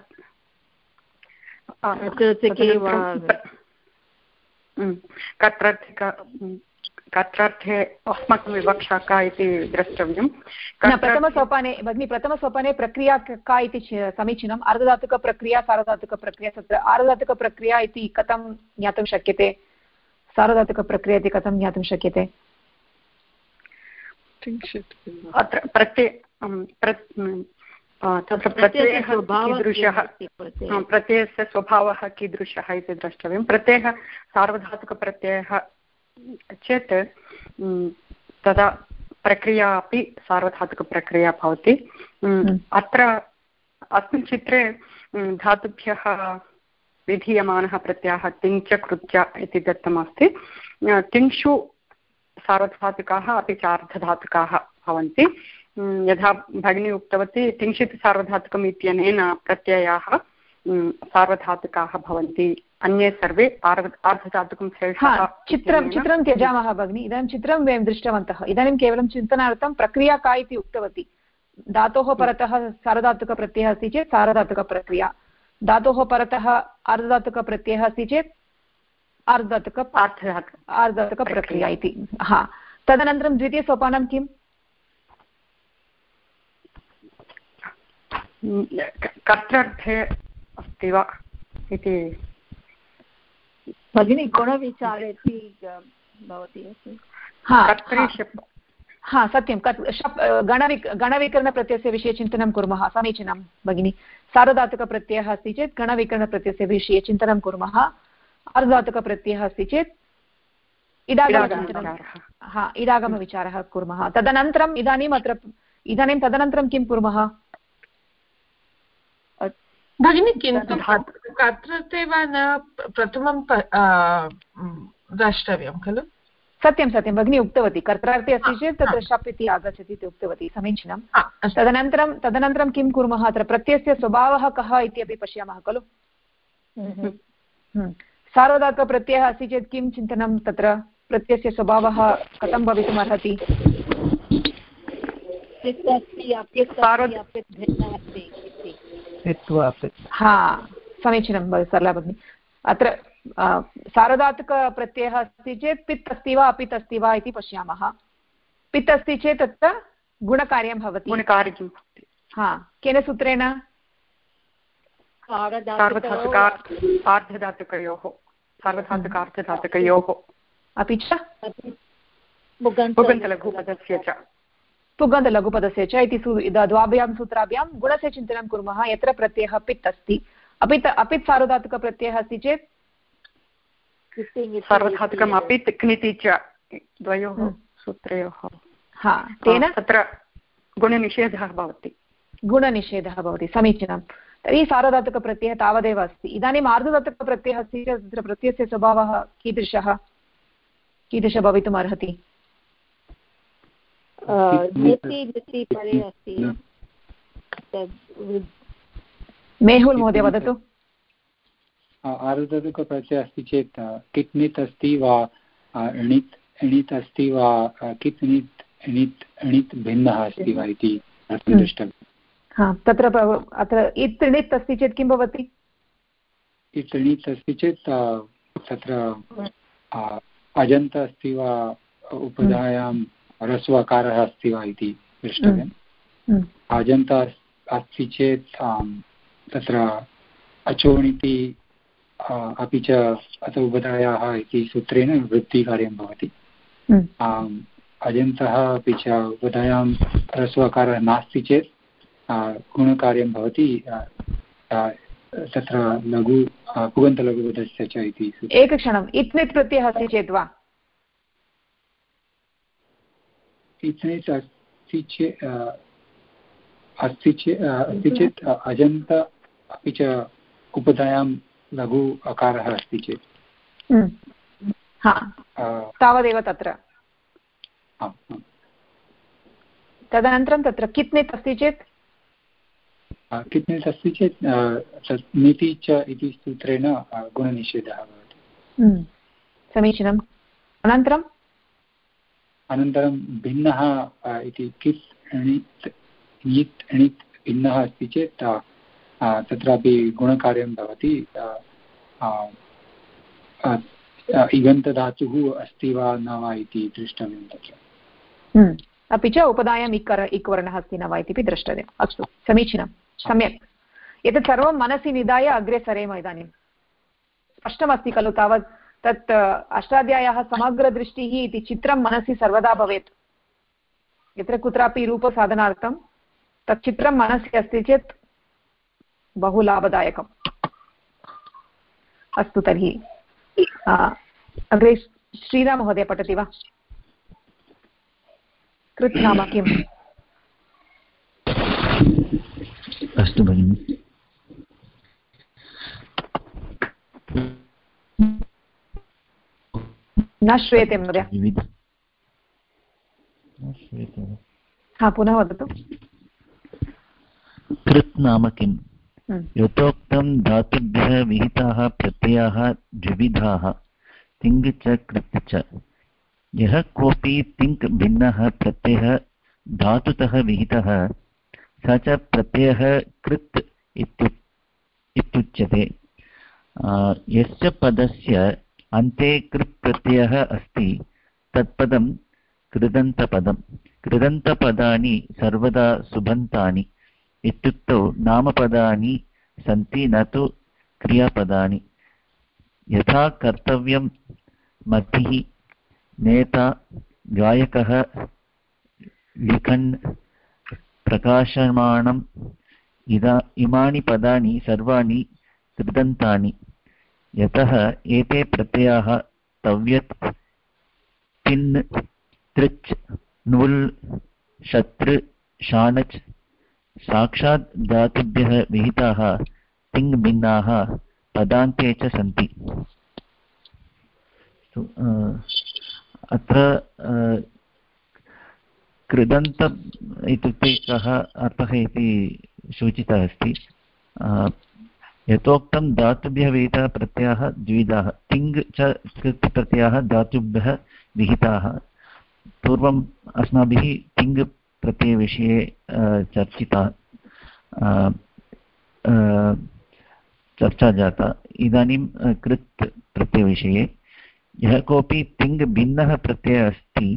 कत्रार्थे अस्माकं विवक्षा का इति द्रष्टव्यं। प्रथमसोपाने भगिनी, प्रथमसोपाने प्रक्रिया का इति समीचीनम्। आर्धधातुकप्रक्रिया सार्वधातुकप्रक्रिया, तत्र आर्धधातुकप्रक्रिया इति कथं ज्ञातुं शक्यते? सार्वधातुकप्रक्रिया इति कथं ज्ञातुं शक्यते? अत्र तत्र प्रत्ययस्य स्वभावः कीदृशः इति द्रष्टव्यं। प्रत्ययः सार्वधातुकप्रत्ययः चेत् तदा प्रक्रिया अपि सार्वधातुकप्रक्रिया भवति। अत्र अस्मिन् चित्रे धातुभ्यः विधीयमानः प्रत्ययः तिङ्च कृत्य इति दत्तमस्ति। तिङ्क्षु सार्वधातुकाः अपि च आर्धधातुकाः भवन्ति। यथा भगिनी उक्तवती, तिङ्क्षित् सार्वधातुकम् इत्यनेन प्रत्ययाः सार्वधातुकाः भवन्ति, अन्ये सर्वे आर्धधातुकं शेषः। चित्रं त्यजामः भगिनि। इदानीं चित्रं वयं दृष्टवन्तः। इदानीं केवलं चिन्तनार्थं प्रक्रिया का इति उक्तवती। धातोः परतः सार्वधातुकप्रत्ययः अस्ति चेत् सार्वधातुकप्रक्रिया, धातोः परतः आर्धधातुकप्रत्ययः अस्ति चेत् आर्धधातुकप्रक्रिया इति। हा, तदनन्तरं द्वितीयसोपानं किम्? कर्त्रार्थे अस्ति वा इति भगिनी गुणविचारे भवति। हा, सत्यं। गणविकरणप्रत्ययस्य विषये चिन्तनं कुर्मः। समीचीनं भगिनि। सार्वधातुकप्रत्ययः अस्ति चेत् गणविकरणप्रत्ययस्य विषये चिन्तनं कुर्मः। आर्धधातुकप्रत्ययः अस्ति चेत् इडागमविचारः कुर्मः। तदनन्तरम् इदानीं तदनन्तरं किं कुर्मः भगिनी? किन्तु कर्तृत्वे वा न प्रथमं द्रष्टव्यं खलु? सत्यं सत्यं भगिनी उक्तवती। कर्त्रार्थे अस्ति चेत् तत्र शप् इति आगच्छति इति उक्तवती। समीचीनं। तदनन्तरं किं कुर्मः? अत्र प्रत्ययस्य स्वभावः कः इति अपि पश्यामः खलु। सार्वधातुकप्रत्ययः अस्ति चेत् किं चिन्तनं? तत्र प्रत्ययस्य स्वभावः कथं भवितुम् अर्हति? हा, समीचीनं सरला भगिनी। अत्र सार्वधातुकप्रत्ययः अस्ति चेत् पित् अस्ति वा अपित् अस्ति वा इति पश्यामः। पित् अस्ति चेत् तत्र गुणकार्यं भवति। हा, केन सूत्रेण? सार्वधातुकार्धधातुकयोः अपि च पुगन्तलघुपदस्य च पुगन्तलघुपदस्य च इति द्वाभ्यां सूत्राभ्यां गुणस्य चिन्तनं कुर्मः। यत्र प्रत्ययः पित् अस्ति, अपित् सार्वधातुकप्रत्ययः अस्ति चेत् सार्वधातुकम् अपित् क्निति च द्वयोः सूत्रयोः। हा, तेन तत्र गुणनिषेधः भवति। गुणनिषेधः भवति। समीचीनं। तर्हि सार्वधातुकप्रत्ययः तावदेव अस्ति। इदानीम् आर्धधातुकप्रत्ययः अस्ति चेत् तत्र प्रत्ययस्य स्वभावः कीदृशः भवितुम् अर्हति? मेहुल् महोदय वदतु। आर्धधातुकप्रत्ययः अस्ति चेत् कित् अस्ति वा णित् अस्ति वा कित् णित् भिन्नः अस्ति वा इति द्रष्टव्यम्। तत्र अत्र इत् णित् अस्ति चेत् किं भवति? इत् णित् अस्ति चेत् तत्र अजन्त अस्ति वा उपधायां ह्रस्वकारः अस्ति वा इति द्रष्टव्यम्। अजन्त अस्ति चेत् तत्र अचोणिति अपि च अथ उपधायाः इति सूत्रेण वृत्तिकार्यं भवति। अजन्तः अपि च उपधायां ह्रस्वकारः नास्ति चेत् गुणकार्यं भवति। तत्र लघु पुगन्तलघुपदस्य च इति। एकक्षणम्, इत्नित् प्रत्ययः अस्ति चेत् वा? इत्नित् अस्ति चेत् अजन्त अपि च उपधायां लघु अकारः अस्ति चेत् तावदेव तत्र। तदनन्तरं तत्र कित्नित् अस्ति चेत्? कित्नित् अस्ति चेत् नीति च इति सूत्रेण गुणनिषेधः भवति। समीचीनम्। अनन्तरं भिन्नः इति कित् णित् णित् णित् भिन्नः अस्ति चेत् तत्रापि गुणकार्यं भवति। इगन्तधातुः अस्ति वा न वा इति द्रष्टव्यं तत्र। अपि च उपधायाम् इक्वर्णः अस्ति न वा इति द्रष्टव्यम्। अस्तु, समीचीनं, सम्यक्। एतत् सर्वं मनसि निधाय अग्रे सरेम। इदानीं स्पष्टमस्ति खलु तावत्? तत् अष्टाध्याय्याः समग्रदृष्टिः इति चित्रं मनसि सर्वदा भवेत्। यत्र कुत्रापि रूपसाधनार्थं तत् चित्रं मनसि अस्ति चेत् बहु लाभदायकम्। अस्तु, तर्हि अग्रे श्रीराम महोदय पठति वा? कृत् नाम किम्? अस्तु भगिनि। न श्रूयते महोदय। पुनः वदतु। कृत् नाम किम्? यथोक्तं धातुभ्यः विहिताः प्रत्ययाः द्विविधाः, तिङ् च कृत् च। यः कोऽपि तिङ् भिन्नः प्रत्ययः धातुतः विहितः स च प्रत्ययः कृत् इत्युच्यते। यस्य पदस्य अन्ते कृत् प्रत्ययः अस्ति तत्पदं कृदन्तपदम्। कृदन्तपदानि सर्वदा सुबन्तानि इत्युक्तौ नामपदानि सन्ति न तु क्रियापदानि। यथा कर्तव्यं, मतिः, नेता, गायकः, लिखन्, प्रकाशमानम्, इमानि पदानि सर्वाणि कृदन्तानि। यतः एते प्रत्ययाः तव्यत्, तिन्, तृच्, नुल्, शतृ, शानच् साक्षात् धातुभ्यः विहिताः तिङ् भिन्नाः पदान्ते च सन्ति। अत्र कृदन्त इत्युक्ते कः अर्थः इति सूचितः अस्ति। यथोक्तं धातुभ्यः विहिताः प्रत्ययाः द्विधाः, तिङ् च कृत् प्रत्ययाः धातुभ्यः विहिताः। पूर्वम् अस्माभिः तिङ् प्रत्ययविषये चर्चा जाता। इदानीं कृत् प्रत्ययविषये। यः कोऽपि तिङ् भिन्नः प्रत्ययः अस्ति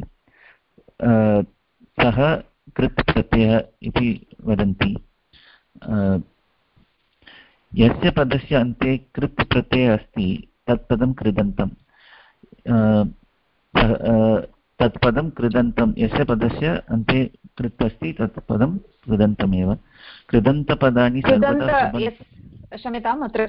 सः कृत् प्रत्ययः इति वदन्ति। यस्य पदस्य अन्ते कृत् प्रत्ययः अस्ति तत्पदं कृदन्तं। तत्पदं कृदन्तं। यस्य पदस्य अन्ते कृत् अस्ति तत्पदं कृदन्तमेव। कृदन्तपदानि क्षम्यताम्, अत्र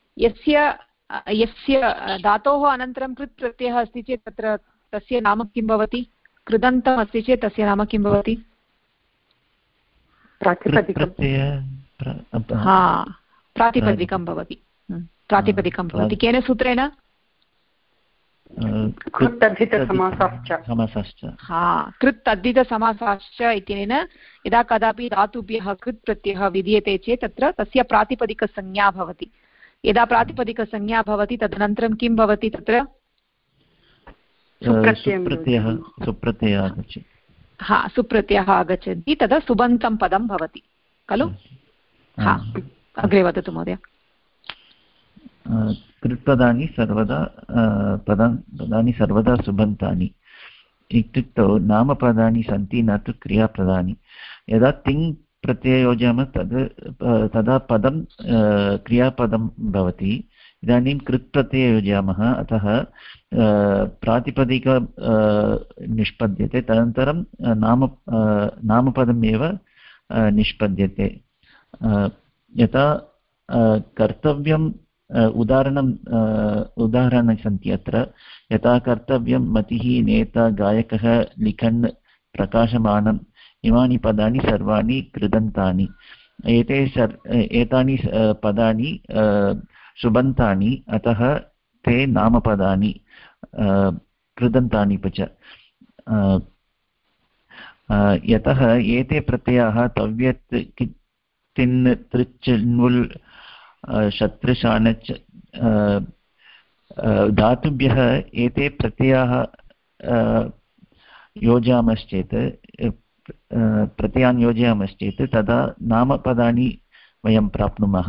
यस्य धातोः अनन्तरं कृत् प्रत्ययः अस्ति चेत् तत्र तस्य नाम किं भवति? कृदन्तम् अस्ति चेत् तस्य नाम किं भवति? प्रातिपदिकं भवति प्रातिपदिकं भवति केन सूत्रेण कृत् तद्धितसमासाश्च इत्यनेन यदा कदापि धातुभ्यः कृत् प्रत्ययः विधीयते चेत् तत्र तस्य प्रातिपदिकसंज्ञा भवति यदा प्रातिपदिकसंज्ञा भवति तदनन्तरं किं भवति तत्र सुप्रत्ययः आगच्छति तदा सुबन्तं पदं भवति खलु अग्रे वदतु महोदय कृत्पदानि सर्वदा पदानि सर्वदा सुबन्तानि इत्युक्तौ नामपदानि सन्ति न तु क्रियापदानि यदा तिङ् प्रत्यय योजयामः तदा पदं क्रियापदं भवति इदानीं कृत् प्रत्यय योजयामः अतः प्रातिपदिक निष्पद्यते तदनन्तरं नामपदमेव निष्पद्यते यथा कर्तव्यं उदाहरणानि सन्ति अत्र यथा कर्तव्यं मतिः नेता गायकः लिखन् प्रकाशमानम् इमानि पदानि सर्वाणि कृदन्तानि एतानि पदानि सुबन्तानि अतः ते नामपदानि कृदन्तानि च यतः एते प्रत्ययाः तव्यत् तिन् तृच् न्वुल् शत्रुशानच् धातुभ्यः एते प्रत्ययाः योजयामश्चेत् प्रत्ययान् योजयामश्चेत् तदा नामपदानि वयं प्राप्नुमः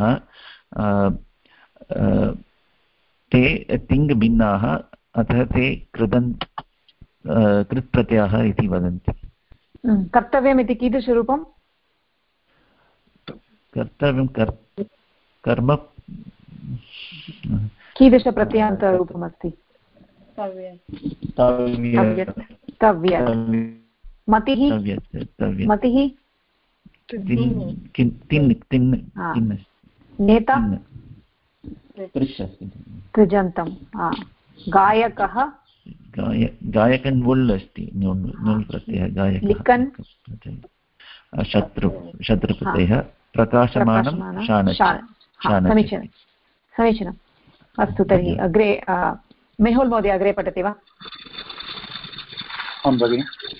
ते तिङ् भिन्नाः अतः ते कृत् प्रत्ययाः इति वदन्ति कर्तव्यम् इति कीदृशरूपं कर्तव्यं कर्म कीदृशप्रत्ययान्तरूपमस्ति मतिः नेता कृजन्तं गायकः गायकन् वुल् अस्ति नुल् प्रत्ययः गायकः शत्रुप्रत्ययः प्रकाशमानं समीचीनम् अस्तु तर्हि अग्रे मेहुल् महोदय अग्रे पठति वा आं भगिनि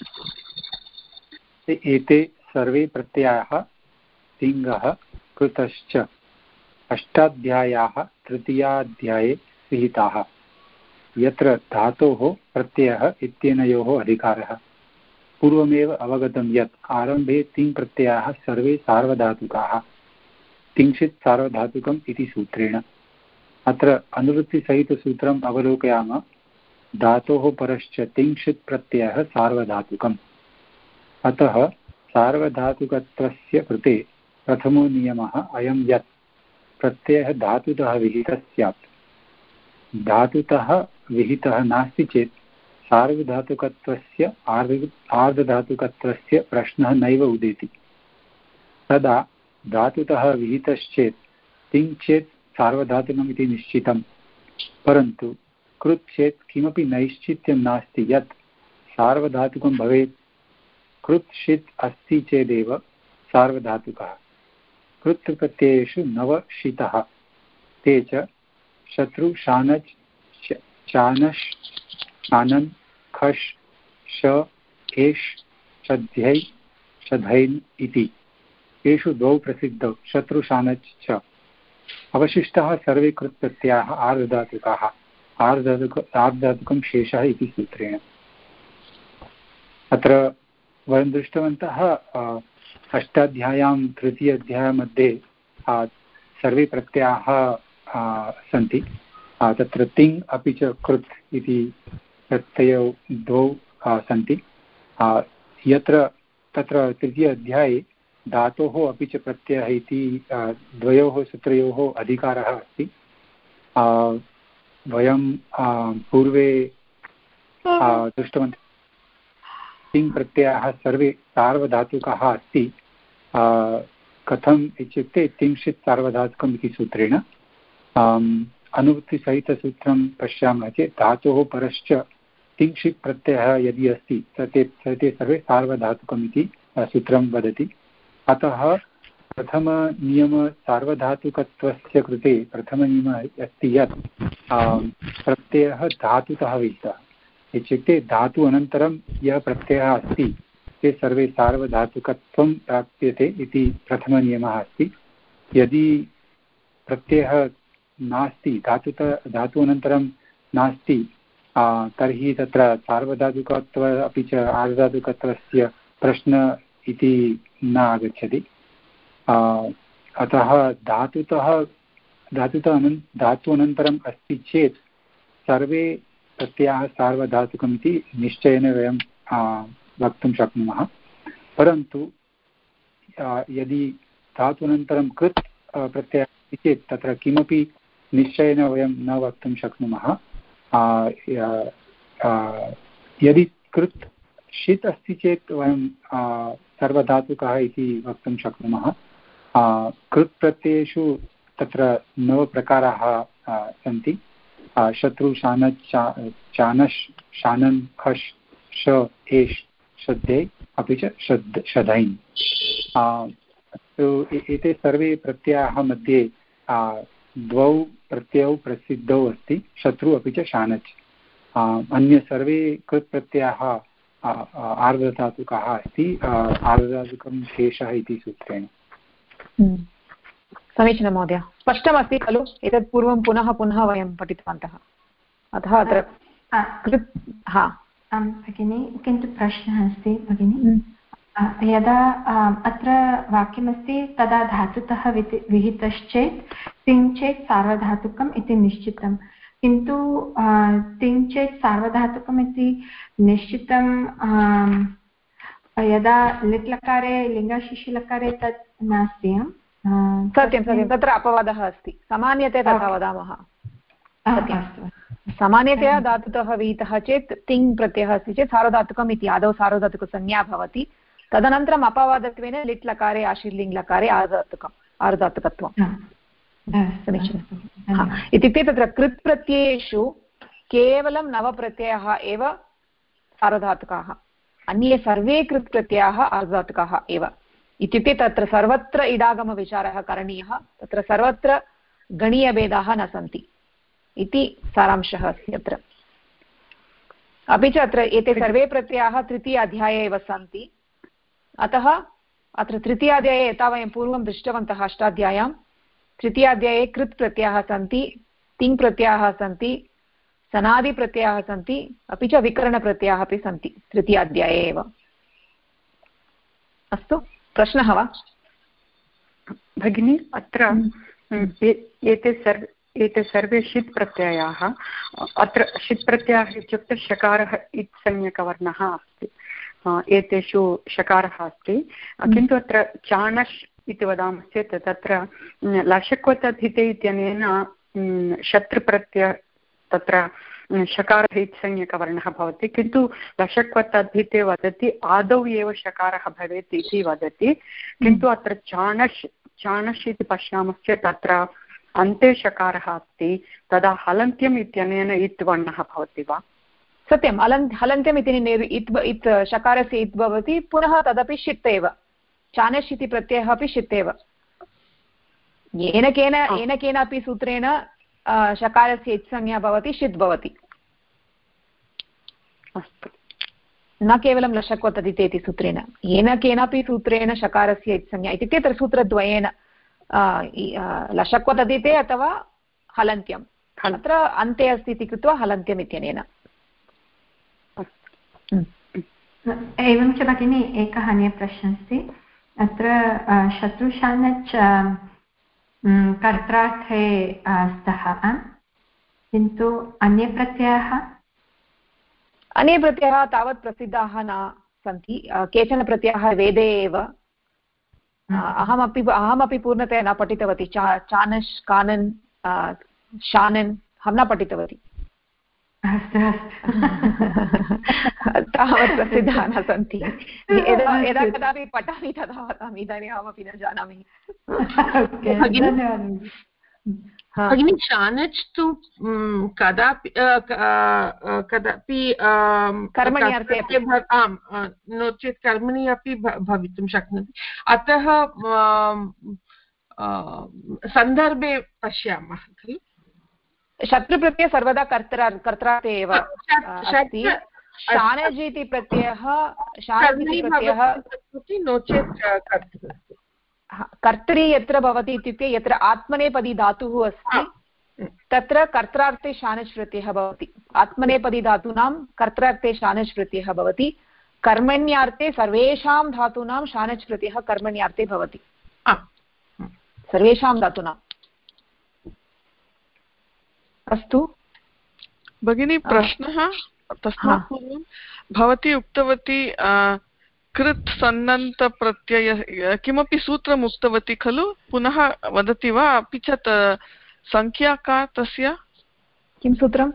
एते सर्वे प्रत्ययाः तिङ्गः कृतश्च अष्टाध्याय्याः तृतीयाध्याये विहिताः यत्र धातोः प्रत्ययः इत्यनयोः अधिकारः पूर्वमेव अवगतं यत् आरम्भे तिङ् प्रत्ययाः सर्वे सार्वधातुकाः तिङ्क्षित् सार्वधातुकम् इति सूत्रेण अत्र अनुवृत्तिसहितसूत्रम् अवलोकयामः धातोः परश्च तिङ्क्षित् प्रत्ययः सार्वधातुकम् अतः सार्वधातुकत्वस्य कृते प्रथमो नियमः अयं यत् प्रत्ययः धातुतः विहितः स्यात् धातुतः विहितः नास्ति चेत् सार्वधातुकत्वस्य आर्धधातुकत्वस्य प्रश्नः नैव उदेति तदा धातुतः विहितश्चेत् तिङ् चेत् सार्वधातुकम् इति निश्चितं परन्तु कृत् चेत् किमपि नैश्चित्यं नास्ति यत् सार्वधातुकं भवेत् कृत् षित् अस्ति चेदेव सार्वधातुकः कृत् प्रत्ययेषु 9 षितः ते च शत्रु शानच् चानश् शानन् खश् श एष् शध्यै शधैन् इति येषु 2 प्रसिद्धौ शत्रुशानच् च अवशिष्टाः सर्वे कृत् प्रत्ययाः आर्धधातुकाः आर्धधातुकं शेषः इति सूत्रेण अत्र वयं दृष्टवन्तः अष्टाध्याय्यां तृतीयाध्यायमध्ये सर्वे प्रत्ययाः सन्ति तत्र तिङ् अपि च कृत् इति प्रत्ययौ 2 सन्ति यत्र तत्र तृतीय अध्याये धातोः अपि च प्रत्ययः इति 2 सूत्रयोः अधिकारः अस्ति वयं पूर्वे दृष्टवन्तः तिङ् प्रत्ययाः सर्वे सार्वधातुकाः अस्ति कथम् इत्युक्ते तिङ्क्षित् सार्वधातुकम् इति सूत्रेण अनुवृत्तिसहितसूत्रं पश्यामः चेत् धातोः परश्च तिङ्क्षित् प्रत्ययः यदि अस्ति ते सर्वे सार्वधातुकम् इति सूत्रं वदति अतः प्रथमनियमसार्वधातुकत्वस्य कृते प्रथमनियमः अस्ति यत् प्रत्ययः धातुतः विहितः इत्युक्ते धातु अनन्तरं यः प्रत्ययः अस्ति ते सर्वे सार्वधातुकत्वं प्राप्यते इति प्रथमनियमः अस्ति। यदि प्रत्ययः नास्ति धातु अनन्तरं नास्ति तर्हि तत्र सार्वधातुकत्व अपि च आर्धधातुकत्वस्य प्रश्नः इति न आगच्छति। अतः धातु अनन्तरम् अस्ति चेत् सर्वे प्रत्ययाः सार्वधातुकमिति निश्चयेन वयं वक्तुं शक्नुमः। परन्तु यदि धातु अनन्तरं कृत् प्रत्ययः अस्ति चेत् तत्र किमपि निश्चयेन वयं न वक्तुं शक्नुमः। यदि कृत् षित् अस्ति चेत् वयं सर्वधातुकः इति वक्तुं शक्नुमः। कृत् प्रत्ययेषु तत्र 9 प्रकाराः सन्ति। शत्रु शानच् चानश् शानन् खश् श एष् श्रद्धे अपि च शधैन्। एते सर्वे प्रत्ययाः मध्ये द्वौ प्रत्ययौ प्रसिद्धौ अस्ति शत्रु अपि च शानच्। अन्य सर्वे कृत् प्रत्ययाः आर्धधातुकाः अस्ति आर्धधातुकं शेषः इति सूत्रेण। समीचीनं महोदय, स्पष्टमस्ति खलु? एतत् पूर्वं पुनः पुनः वयं पठितवन्तः, अतः अत्र कृत् भगिनी किन्तु प्रश्नः अस्ति भगिनी। यदा अत्र वाक्यमस्ति तदा धातुतः विहितश्चेत् तिङ् चेत् सार्वधातुकम् इति निश्चितं, किन्तु तिङ् चेत् सार्वधातुकम् इति निश्चितं यदा लिट् लकारे लिङ्गशिशिलकारे तत् नास्ति। सत्यं सत्यं, तत्र अपवादः अस्ति। सामान्यतया तथा वदामः। सामान्यतया धातुतः विहितः चेत् तिङ् प्रत्ययः अस्ति चेत् सार्वधातुकम् इति आदौ सार्वधातुकसंज्ञा भवति, तदनन्तरम् अपवादत्वेन लिट् लकारे आशीर्लिङ्ग् लकारे आर्धधातुकत्वं। समीचीनम्। इत्युक्ते तत्र कृत् प्रत्ययेषु केवलं 9 प्रत्ययाः एव सार्वधातुकाः, अन्ये सर्वे कृत् प्रत्ययाः आर्धधातुकाः एव। इत्युक्ते तत्र सर्वत्र इडागमविचारः करणीयः, तत्र सर्वत्र गणीयभेदाः न सन्ति इति सारांशः अस्ति अत्र। अपि च अत्र एते सर्वे प्रत्ययाः तृतीय अध्याये एव सन्ति, अतः अत्र तृतीयाध्याये यथा वयं पूर्वं दृष्टवन्तः अष्टाध्याय्यां, तृतीयाध्याये कृत् प्रत्ययाः सन्ति, तिङ् प्रत्ययाः सन्ति, सनादिप्रत्ययाः सन्ति, अपि च विकरणप्रत्ययाः अपि सन्ति तृतीयाध्याये एव। अस्तु, प्रश्नः वा भगिनी? अत्र एते सर्वे षित् प्रत्ययाः, अत्र षित् प्रत्ययः इत्युक्ते शकारः इत्संज्ञकवर्णः अस्ति, एतेषु शकारः अस्ति, किन्तु अत्र चाणश् इति वदामश्चेत् तत्र लशक्वतद्धिते इत्यनेन शत्रुप्रत्यय तत्र शकारः इत्संज्ञकवर्णः भवति, किन्तु लशक्वतद्धिते वदति आदौ एव शकारः भवेत् इति वदति, किन्तु अत्र चाणश् इति पश्यामश्चेत् तत्र अन्ते शकारः अस्ति, तदा हलन्त्यम् इत्यनेन इत् वर्णः भवति वा? सत्यं, हलन्त्यम् इति शकारस्य इत् भवति, पुनः तदपि षित् एव। चानश् इति प्रत्ययः अपि षित् एव। येन केनापि सूत्रेण शकारस्य इत्संज्ञा भवति, षित् भवति। अस्तु, न केवलं लशक्वतदिते इति सूत्रेण, येन केनापि सूत्रेण शकारस्य इत्संज्ञा, इत्युक्ते तत्र सूत्रद्वयेन लशक्वतदिते अथवा हलन्त्यम्, अत्र अन्ते अस्ति इति कृत्वा हलन्त्यम् इत्यनेन। एवं च भगिनी एकः अन्यप्रश्नः अस्ति, अत्र शत्रुशानच् कर्त्रार्थे स्तः, किन्तु अन्ये प्रत्ययाः तावत् प्रसिद्धाः न सन्ति। केचन प्रत्ययाः वेदे एव, अहमपि पूर्णतया न पठितवती। चानश्, कानन्, शानन् अहं न पठितवती। तावत् प्रसिद्धाः न सन्ति। यदा कदापि पठामि तदा वदामि, इदानीम् अहमपि न जानामि। भगिनी शानच् तु कदापि कर्मण्यार्थे आम् नो चेत् कर्मणि अपि भवितुं शक्नोति अतः सन्दर्भे पश्यामः खलु शत्रुप्रत्ययः सर्वदा कर्त्रार्थे एव अस्ति शानज् इति प्रत्ययः नो चेत् कर्तरि यत्र भवति इत्युक्ते यत्र आत्मनेपदी धातुः अस्ति तत्र कर्त्रार्थे शानच् प्रत्ययः भवति आत्मनेपदी धातूनां कर्त्रार्थे शानच् प्रत्ययः भवति कर्मण्यार्थे सर्वेषां धातूनां शानच् प्रत्ययः कर्मण्यार्थे भवति सर्वेषां धातूनाम् अस्तु भगिनी प्रश्नः तस्मात् पूर्वं भवती उक्तवती कृत् सन्नन्तप्रत्यय किमपि सूत्रम् उक्तवती खलु पुनः वदति वा अपि च संख्या का तस्य किं सूत्रं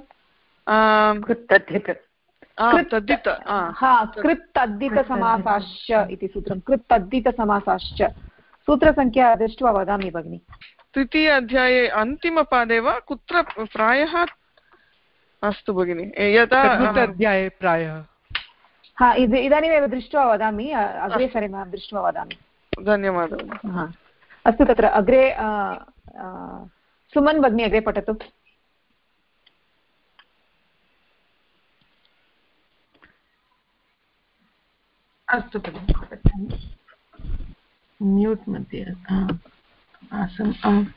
कृत्तद्धितसमासाश्च इति सूत्रं कृत्तद्धितसमासाश्च सूत्रसङ्ख्या दृष्ट्वा वदामि भगिनि तृतीय अध्याये अन्तिमपादे वा कुत्र प्रायः अस्तु भगिनि यदा अध्याये प्रायः इदानीमेव दृष्ट्वा वदामि अग्रे सरेम दृष्ट्वा वदामि धन्यवादः अस्तु तत्र अग्रे सुमन् भगिनी अग्रे पठतु अस्तु भगिनि म्यूट् मध्ये आसम्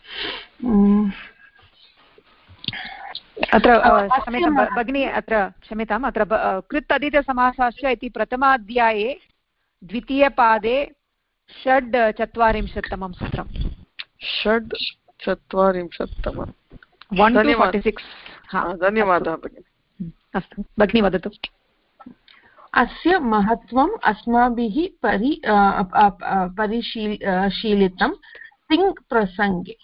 अत्र क्षम्यतां भगिनी अत्र क्षम्यताम् अत्र कृत् अदितसमासाश्च इति प्रथमाध्याये द्वितीयपादे 46तमं सूत्रं 46तमं धन्यवादः भगिनि अस्तु भगिनी वदतु अस्य महत्त्वम् अस्माभिः परिशीलितं तिङ् प्रसङ्गे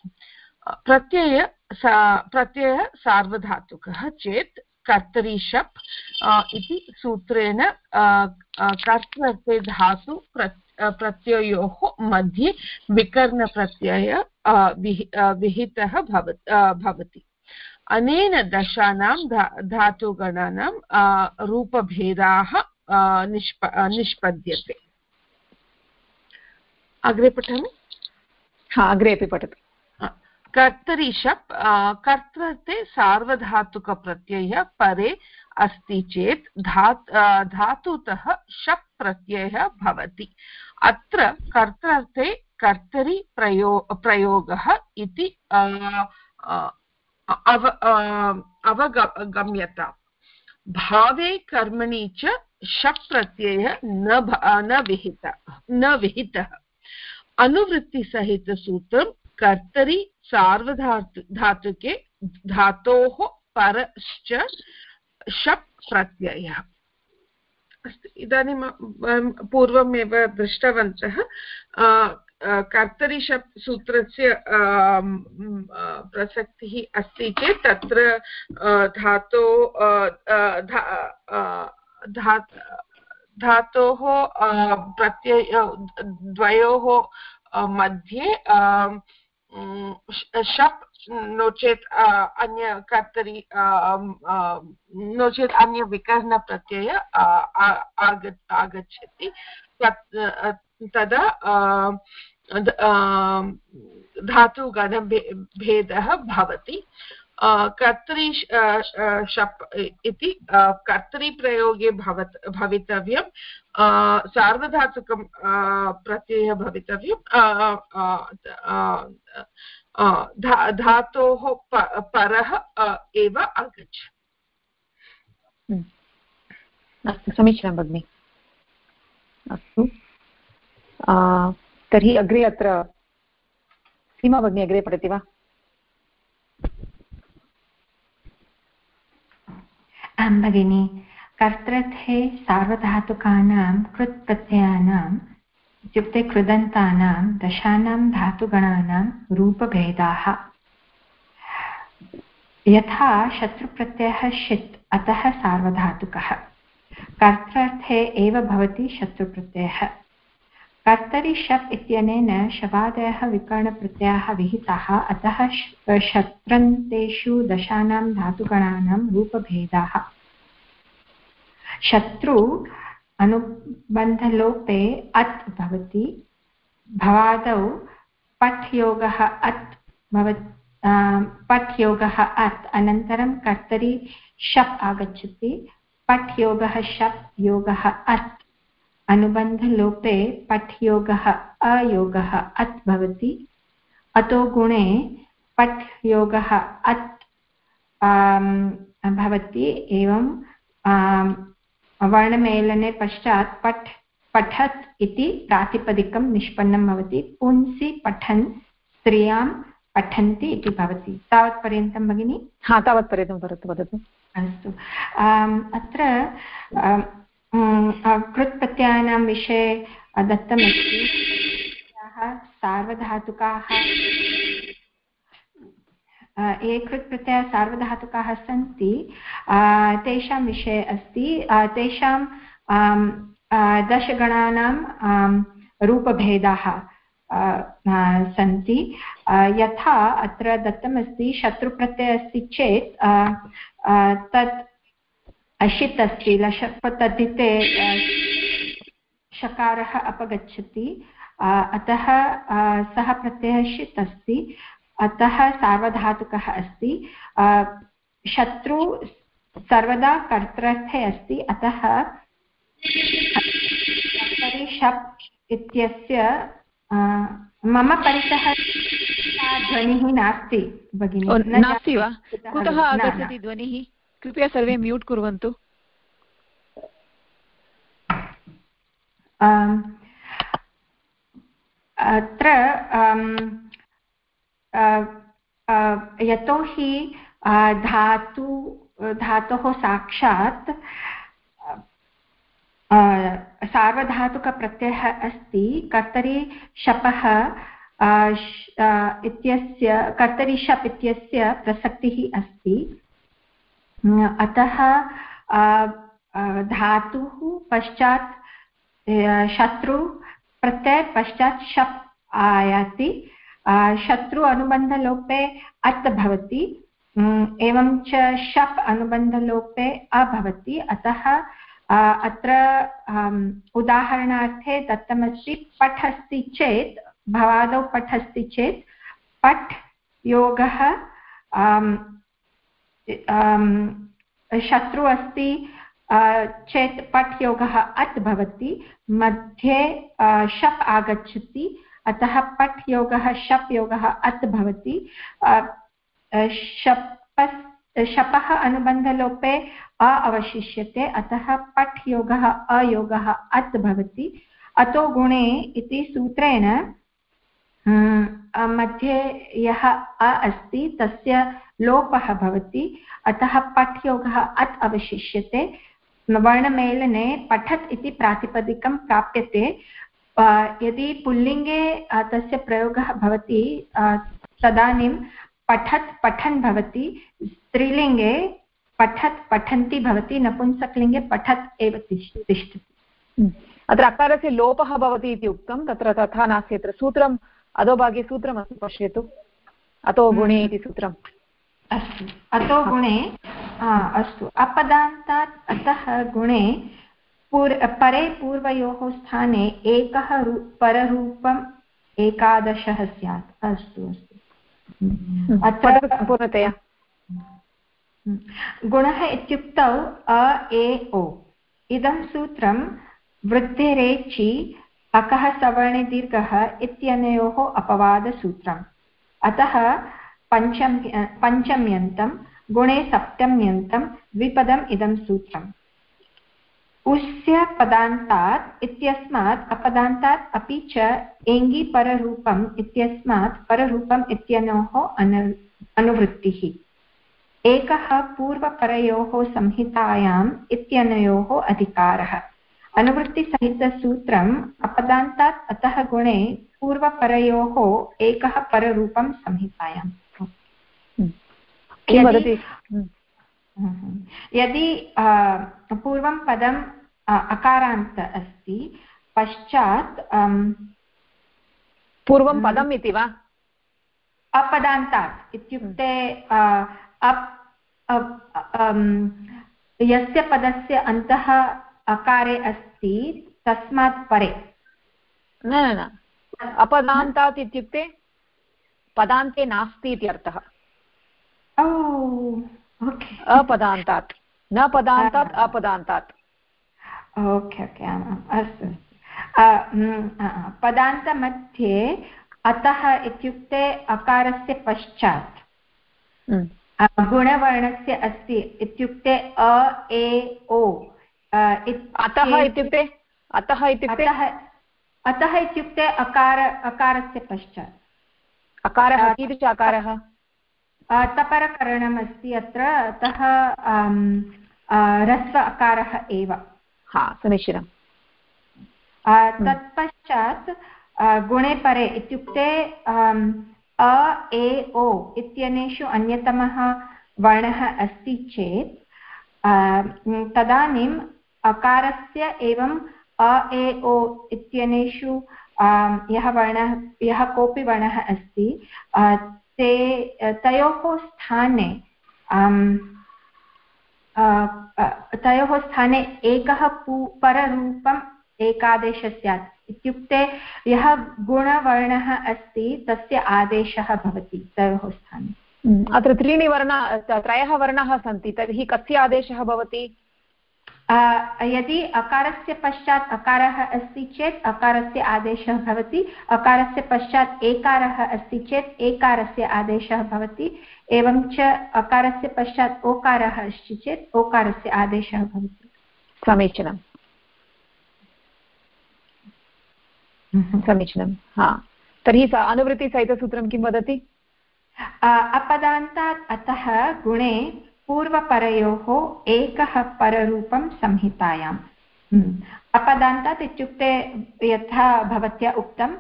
प्रत्ययः सार्वधातुकः चेत् कर्तरि शप् इति सूत्रेण कर्तृर्थे धातु प्रत्ययोः मध्ये विकर्णप्रत्यय विहितः भवति अनेन दशानां धातुगणानां रूपभेदाः निष्पद्यते अग्रे पठामि अग्रे अपि पठतु कर्तरि शप् कर्तृर्थे सार्वधातुकप्रत्ययः परे अस्ति चेत् धातुतः शप् प्रत्ययः भवति अत्र कर्तृर्थे कर्तरि प्रयोगः इति अवगम्यताम् भावे कर्मणि च शप् प्रत्ययः न विहितः अनुवृत्तिसहितसूत्रं कर्तरि सार्वधातुके धातोः परश्च शप् प्रत्ययः अस्ति इदानीं पूर्वमेव दृष्टवन्तः कर्तरि शप् सूत्रस्य प्रसक्तिः अस्ति चेत् तत्र धातोः प्रत्यय द्वयोः मध्ये शप् नो चेत् अन्य कर्तरि नो चेत् अन्य विकर्णप्रत्यय आगच्छति तदा धातुगणभेदः भवति कर्तरि शप् इति कर्तरिप्रयोगे भवितव्यं सार्वधातुकं प्रत्ययः भवितव्यं धातोः परः एव आगच्छति अस्तु समीचीनं भगिनि अस्तु तर्हि अग्रे अत्र सीमा भगिनी अग्रे पठति वा आं भगिनि कर्तृर्थे सार्वधातुकानां कृत् प्रत्ययानाम् इत्युक्ते कृदन्तानां दशानां धातुगणानां रूपभेदाः यथा शत्रुप्रत्ययः षित् अतः सार्वधातुकः कर्तृर्थे एव भवति शत्रुप्रत्ययः कर्तरि शप् इत्यनेन शबादयः विकरणप्रत्ययाः विहिताः अतः शत्रन्तेषु दशानां धातुगणानां रूपभेदाः शत्रु अनुबन्धलोपे अत् भवति भवादौ पठ् योगः अत् भवति पठ् योगः अत् अनन्तरं कर्तरि शप् आगच्छति पठ् योगः शप् योगः अत् अनुबन्धलोपे पठ् योगः अयोगः अत् भवति अतो गुणे पठ् योगः अत् भवति एवं वर्णमेलने पश्चात् पठ् पठत् इति प्रातिपदिकं निष्पन्नं भवति पुंसि पठन् स्त्रियां पठन्ति इति भवति तावत्पर्यन्तं भगिनि तावत्पर्यन्तं वदतु अस्तु अत्र कृत्प्रत्ययानां विषये दत्तमस्ति सार्वधातुकाः ये कृत्प्रत्ययाः सार्वधातुकाः सन्ति तेषां विषये अस्ति तेषां दशगणानां रूपभेदाः सन्ति यथा अत्र दत्तमस्ति शत्रुप्रत्ययः अस्ति चेत् तत् अशित् अस्ति लशपतद्धिते शकारः अपगच्छति अतः सः प्रत्ययः षित् अस्ति अतः सार्वधातुकः अस्ति शत्रु सर्वदा कर्तृर्थे अस्ति अतः कर्तरि शप् इत्यस्य मम परितः ध्वनिः नास्ति भगिनि नास्ति वा कुतः आगच्छति ध्वनिः कृपया सर्वे म्यूट् कुर्वन्तु अत्र यतोहि धातोः साक्षात् सार्वधातुकप्रत्ययः अस्ति कर्तरि शपः इत्यस्य कर्तरि शप् इत्यस्य प्रसक्तिः अस्ति अतः धातुः पश्चात् शत्रु प्रत्यय पश्चात् शप् आयाति शत्रु अनुबन्धलोपे अत् भवति एवं च शप् अनुबन्धलोपे अभवति अतः अत्र उदाहरणार्थे दत्तमस्ति पठ् अस्ति चेत् भवादौ पठ् अस्ति चेत् पठ् योगः शत्रु अस्ति चेत् पठ् योगः अत् भवति मध्ये शप् आगच्छति अतः पठ् योगः शप् योगः अत् भवति शपः अनुबन्धलोपे अ अवशिष्यते अतः पठ् योगः अयोगः अत् भवति अतो गुणे इति सूत्रेण मध्ये यः अ अस्ति तस्य लोपः भवति अतः पठ् योगः अत् अवशिष्यते वर्णमेलने पठत् इति प्रातिपदिकं प्राप्यते यदि पुल्लिङ्गे तस्य प्रयोगः भवति तदानीं पठत् पठन् भवति स्त्रीलिङ्गे पठत् पठन्ति भवति नपुंसकलिङ्गे पठत् एव तिष्ठति अत्र अकारस्य लोपः भवति इति उक्तं तत्र तथा नास्ति अत्र सूत्रम् अधोभागे सूत्रमस्ति पश्यतु अतो गुणे इति सूत्रम् अस्तु अतो गुणे अस्तु अपदान्तात् अतः गुणे परे पूर्वयोः स्थाने एकः पररूपम् एकादशः स्यात् अस्तु अस्तु अत्र सम्पूर्णतया गुणः इत्युक्तौ अ ए ओ इदं सूत्रं वृद्धिरेचि अकः सवर्णे दीर्घः इत्यनयोः अपवादसूत्रम् अतः पञ्चम्यन्तं गुणे सप्तम्यन्तं द्विपदम् इदं सूत्रम् उस्य पदान्तात् इत्यस्मात् अपदान्तात् अपि च एङि पररूपम् इत्यस्मात् पररूपम् इत्यनयोः अनुवृत्तिः एकः पूर्वपरयोः संहितायाम् इत्यनयोः अधिकारः अनुवृत्तिसहितसूत्रम् अपदान्तात् अतः गुणे पूर्वपरयोः एकः पररूपं संहितायाम् यदि पूर्वं पदम् अकारान्त अस्ति पश्चात् पूर्वं पदम् इति वा? अपदान्तात् इत्युक्ते यस्य पदस्य अन्तः अकारे अस्ति तस्मात् परे। न न न, अपदान्तात् इत्युक्ते पदान्ते नास्ति इति अर्थः। अपदान्तात्, न पदान्तात्, अपदान्तात्। ओके ओके, अस्तु। पदान्तमध्ये अतः इत्युक्ते अकारस्य पश्चात् गुणवर्णस्य अस्ति इत्युक्ते अ ए ओ। अतः इत्युक्ते अतः इत्युक्ते अकारस्य पश्चात्। अकारः कीदृश अकारः? तपरकरणम् अस्ति अत्र, अतः ह्रस्व अकारः एव। हा, समीचीनम्। तत्पश्चात् गुणे परे इत्युक्ते अ ए ओ इत्यनेषु अन्यतमः वर्णः अस्ति चेत् तदानीम् अकारस्य एवं अ ए ओ इत्यनेषु यः कोऽपि वर्णः अस्ति तयोः स्थाने एकः पररूपम् एकादेशः स्यात्। इत्युक्ते यः गुणवर्णः अस्ति तस्य आदेशः भवति तयोः स्थाने। अत्र त्रयः वर्णाः सन्ति, तर्हि कस्य आदेशः भवति? यदि अकारस्य पश्चात् अकारः अस्ति चेत् अकारस्य आदेशः भवति, अकारस्य पश्चात् एकारः अस्ति चेत् एकारस्य आदेशः भवति, एवं च अकारस्य पश्चात् ओकारः अस्ति चेत् ओकारस्य आदेशः भवति। समीचीनम्, समीचीनं। हा, तर्हि अनुवृत्तिसहितसूत्रं किं वदति? अपदान्तात् अतः गुणे पूर्वपरयोः एकः पररूपं संहितायाम्। अपदान्तात् इत्युक्ते यथा भवत्या उक्तं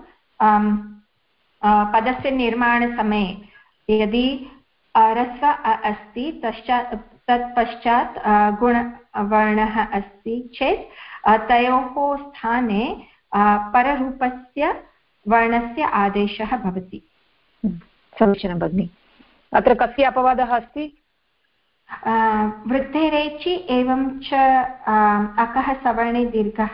पदस्य निर्माणसमये यदि ह्रस्व अस्ति तत्पश्चात् गुणवर्णः अस्ति चेत् तयोः स्थाने पररूपस्य वर्णस्य आदेशः भवति। समीचीनं भगिनि। अत्र कस्य अपवादः अस्ति? वृद्धेरेचि एवं च अकः सवर्णे दीर्घः,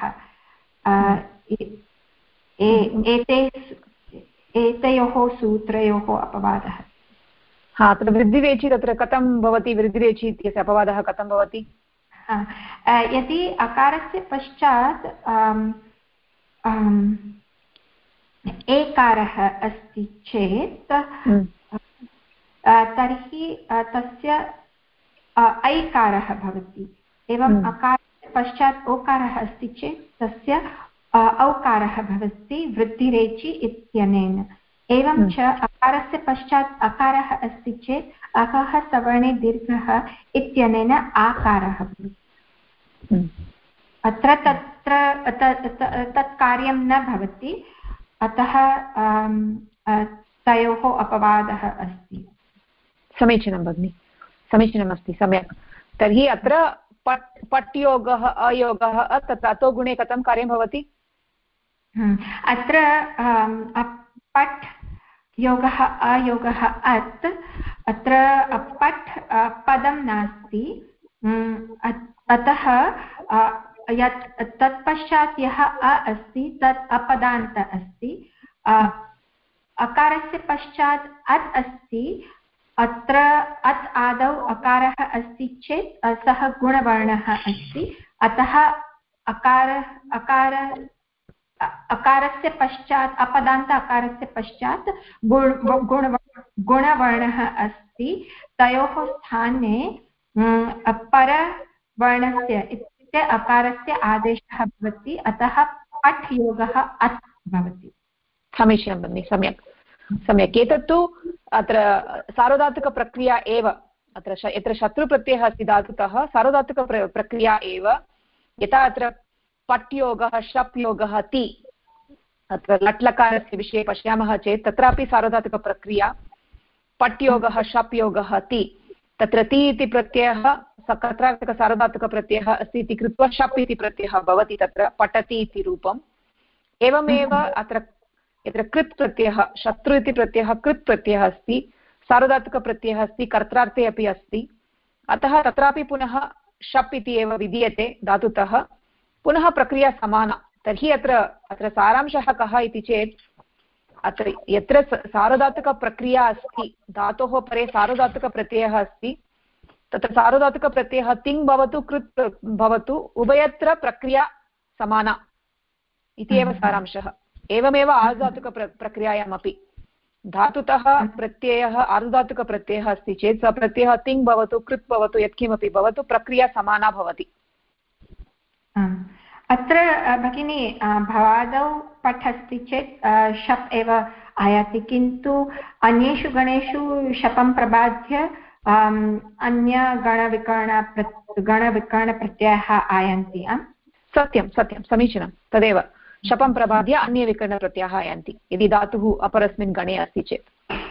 एतयोः सूत्रयोः अपवादः। हा, अत्र वृद्धिरेचि तत्र कथं भवति? वृद्धिरेचि इत्यस्य अपवादः कथं भवति? यदि अकारस्य पश्चात् एकारः अस्ति चेत् तर्हि तस्य ऐकारः भवति, एवम् अकारस्य पश्चात् ओकारः अस्ति चेत् तस्य औकारः भवति वृद्धिरेचि इत्यनेन। एवं च अकारस्य पश्चात् अकारः अस्ति चेत् अकः सवर्णे दीर्घः इत्यनेन आकारः भवति। अत्र तत् कार्यं न भवति, अतः तयोः अपवादः अस्ति। समीचीनं भगिनि, समीचीनमस्ति, सम्यक्। तर्हि अत्र पट् योगः अयोगः अतो गुणे कथं कार्यं भवति? अत्र पट् योगः अयोगः अत्, अत्र पट् पदं नास्ति, अतः यत् तत्पश्चात् यः अ अस्ति तत् अपदान्त अस्ति। अकारस्य पश्चात् अत् अस्ति, अत्र अत् आदौ अकारः अस्ति चेत् सः गुणवर्णः अस्ति, अतः अकारस्य पश्चात् अपदान्त अकारस्य पश्चात् गुणवर्णः अस्ति, तयोः स्थाने परवर्णस्य इत्युक्ते अकारस्य आदेशः भवति, अतः पठ् योगः अत् भवति। समीचीनं भगिनि, सम्यक् सम्यक्। एतत्तु अत्र सार्वधातुकप्रक्रिया एव, अत्र यत्र शत्रुप्रत्ययः अस्ति धातुतः सार्वधातुकप्रक्रिया एव। यथा अत्र पट् योगः शप् योगः ति, अत्र लट्लकारस्य विषये पश्यामः चेत् तत्रापि सार्वधातुकप्रक्रिया पट् योगः शप् योगः ति। तत्र ति इति प्रत्ययः सकत्रार्थकसार्वधातुकप्रत्ययः अस्ति इति कृत्वा शप् इति प्रत्ययः भवति, तत्र पठति इति रूपं। एवमेव अत्र यत्र कृत् प्रत्ययः शत्रु इति प्रत्ययः कृत् प्रत्ययः अस्ति, सार्वधातुकप्रत्ययः अस्ति, कर्त्रार्थे अपि अस्ति, अतः तत्रापि पुनः शप् इति एव विधीयते धातुतः, पुनः प्रक्रिया समाना। तर्हि अत्र सारांशः कः इति चेत् अत्र यत्र सार्वधातुकप्रक्रिया अस्ति, धातोः परे सार्वधातुकप्रत्ययः अस्ति, तत्र सार्वधातुकप्रत्ययः तिङ् भवतु कृत् भवतु, उभयत्र प्रक्रिया समाना इति एव सारांशः। एवमेव आर्धातुकप्रक्रियायामपि धातुतः प्रत्ययः आर्धातुकप्रत्ययः अस्ति चेत् सः प्रत्ययः तिङ् भवतु कृत् भवतु यत्किमपि भवतु, प्रक्रिया समाना भवति। अत्र भगिनी भवादौ पठ् अस्ति चेत् शप् एव आयाति, किन्तु अन्येषु गणेषु शपं प्रबाद्य गणविकरणप्रत्ययाः आयान्ति। सत्यं सत्यं समीचीनं, तदेव शपं प्रबाद्य अन्ये विकरणप्रत्ययाः आयान्ति यदि धातुः अपरस्मिन् गणे अस्ति चेत्।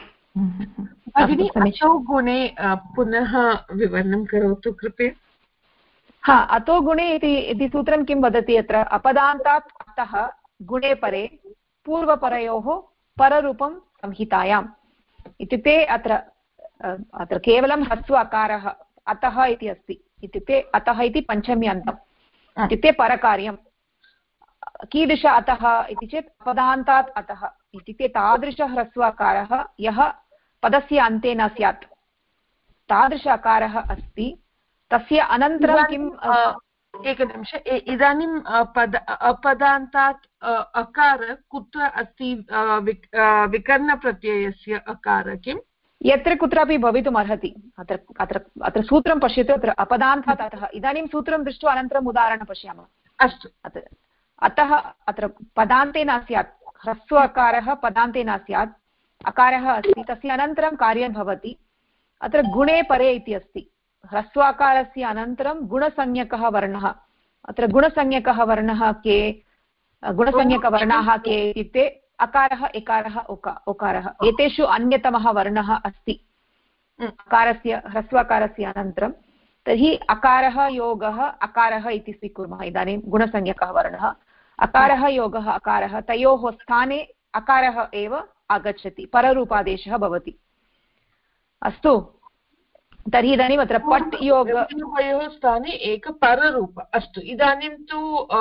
अतो गुणे पुनः विवरणं करोतु कृपया। हा, अतो गुणे इति सूत्रं किं वदति अत्र? अपदान्तात् अतः गुणे परे पूर्वपरयोः पररूपं संहितायाम्। इत्युक्ते अत्र केवलं ह्रस्व अकारः अतः इति अस्ति, इत्युक्ते अतः इति पञ्चमी अन्तम्, इत्युक्ते परकार्यं। कीदृश अतः इति चेत् अपदान्तात् अतः, इत्युक्ते तादृशः ह्रस्व अकारः यः पदस्य अन्ते न स्यात्, तादृश अकारः अस्ति। तस्य अनन्तरं किम्? एकनिमिष, इदानीम् अपदान्तात् अकार कुत्र अस्ति? विकरणप्रत्ययस्य अकार किम्? यत्र कुत्रापि भवितुम् अर्हति। अत्र सूत्रं पश्यतु, अत्र अपदान्तात् अतः। इदानीं सूत्रं दृष्ट्वा अनन्तरम् उदाहरणं पश्यामः। अस्तु। अतः अत्र पदान्ते न स्यात्, ह्रस्व अकारः पदान्ते न स्यात्, अकारः अस्ति, तस्य अनन्तरं कार्यं भवति। अत्र गुणे परे इति अस्ति, ह्रस्वाकारस्य अनन्तरं गुणसंज्ञकः वर्णः। अत्र गुणसंज्ञकः वर्णः के? गुणसंज्ञकवर्णाः के इत्युक्ते अकारः एकारः ओकारः, एतेषु अन्यतमः वर्णः अस्ति अकारस्य ह्रस्वाकारस्य अनन्तरं। तर्हि अकारः योगः अकारः इति स्वीकुर्मः। इदानीं गुणसंज्ञकः वर्णः अकारः योगः अकारः, तयोः स्थाने अकारः एव आगच्छति, पररूपादेशः भवति। अस्तु, तर्हि इदानीम् अत्र पट् योग उभयोः स्थाने एक पररूप। अस्तु, इदानीं तु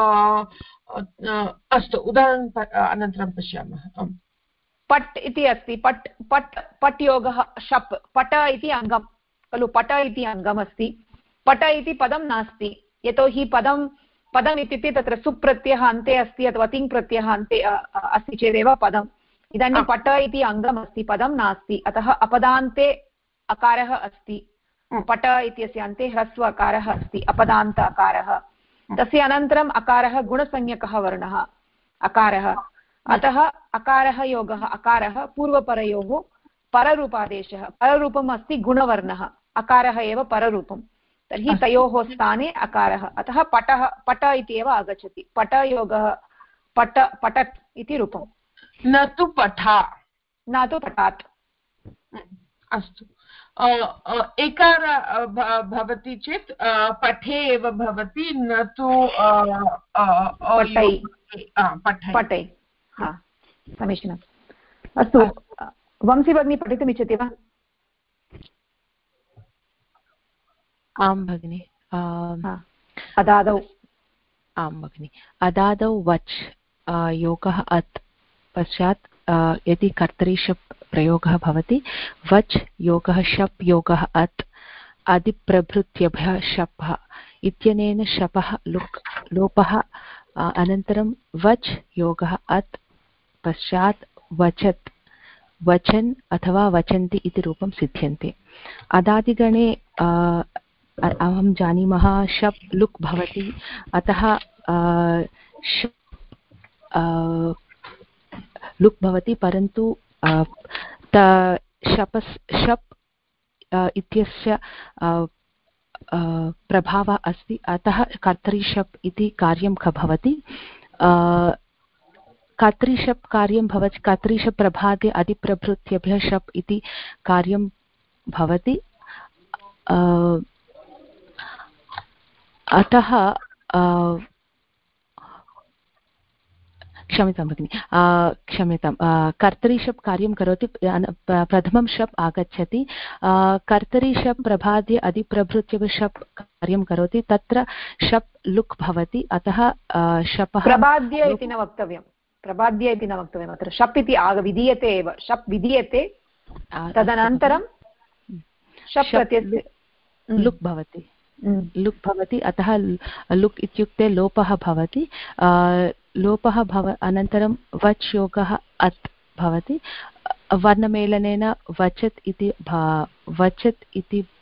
अस्तु, उदाहरणम् अनन्तरं पश्यामः। पट् इति अस्ति, पट् योगः शप्, पट इति अङ्गं खलु, पट इति अङ्गम् अस्ति। पट इति पदं नास्ति, यतोहि पदम् इत्युक्ते तत्र सुप्रत्ययः अन्ते अस्ति अथवा तिङ् प्रत्ययः अन्ते अस्ति चेदेव पदम्। इदानीं पट इति अङ्गम् अस्ति, पदं नास्ति, अतः अपदान्ते अकारः अस्ति। पट इत्यस्य अन्ते ह्रस्व अकारः अस्ति, अपदान्त अकारः। तस्य अनन्तरम् अकारः गुणसंज्ञकः वर्णः अकारः, अतः अकारः योगः अकारः पूर्वपरयोः पररूपादेशः। पररूपम् अस्ति गुणवर्णः, अकारः एव पररूपं। तर्हि तयोः स्थाने अकारः, अतः पट इति एव आगच्छति। पटयोगः पठत् इति रूपं, न तु पठा, न तु पठात्। अस्तु, एकार भवति चेत् पठे एव भवति, न तु पठै। हा, समीचीनम्। अस्तु, वंशी भगिनी पठितुमिच्छति वा? आं भगिनि। अदादौ। आं भगिनि, अदादौ वच् योगः अत् पश्चात् यदि कर्तरि शप् प्रयोगः भवति, वच् योगः शप् योगः अत् आदिप्रभृत्यभ्यः शपः इत्यनेन शपः लोपः, अनन्तरं वच् योगः अत् पश्चात् वचत् वचन् अथवा वचन्ति इति रूपं सिद्ध्यन्ते। अदादिगणे अहं जानीमः शप् लुक् भवति, अतः लुक् भवति, परन्तु शप् इत्यस्य प्रभावः अस्ति, अतः कर्तरि शप् इति कार्यं भवति। कर्तरि शप् कार्यं भवति, कर्तरि शप् प्रभाते अधिप्रभृत्यभ्यः शप् इति कार्यं भवति। अतः क्षम्यतां भगिनि, क्षम्यतां, कर्तरि शप् कार्यं करोति, प्रथमं शप् आगच्छति, कर्तरि शप् प्रभाद्य अधिप्रभृत्य शप् कार्यं करोति, तत्र शप् लुक् भवति, अतः शपः प्रभाद्य इति न वक्तव्यं, प्रभाद्य इति न वक्तव्यम्, अत्र शप् इति विधीयते एव, शप् विधीयते, तदनन्तरं शप् प्रत्ययस्य लुक् भवति, लुक् भवति, अतः लुक् इत्युक्ते लोपः भवति, लोपः अनन्तरं वच् योगः अत् भवति, वर्णमेलनेन वचत् इति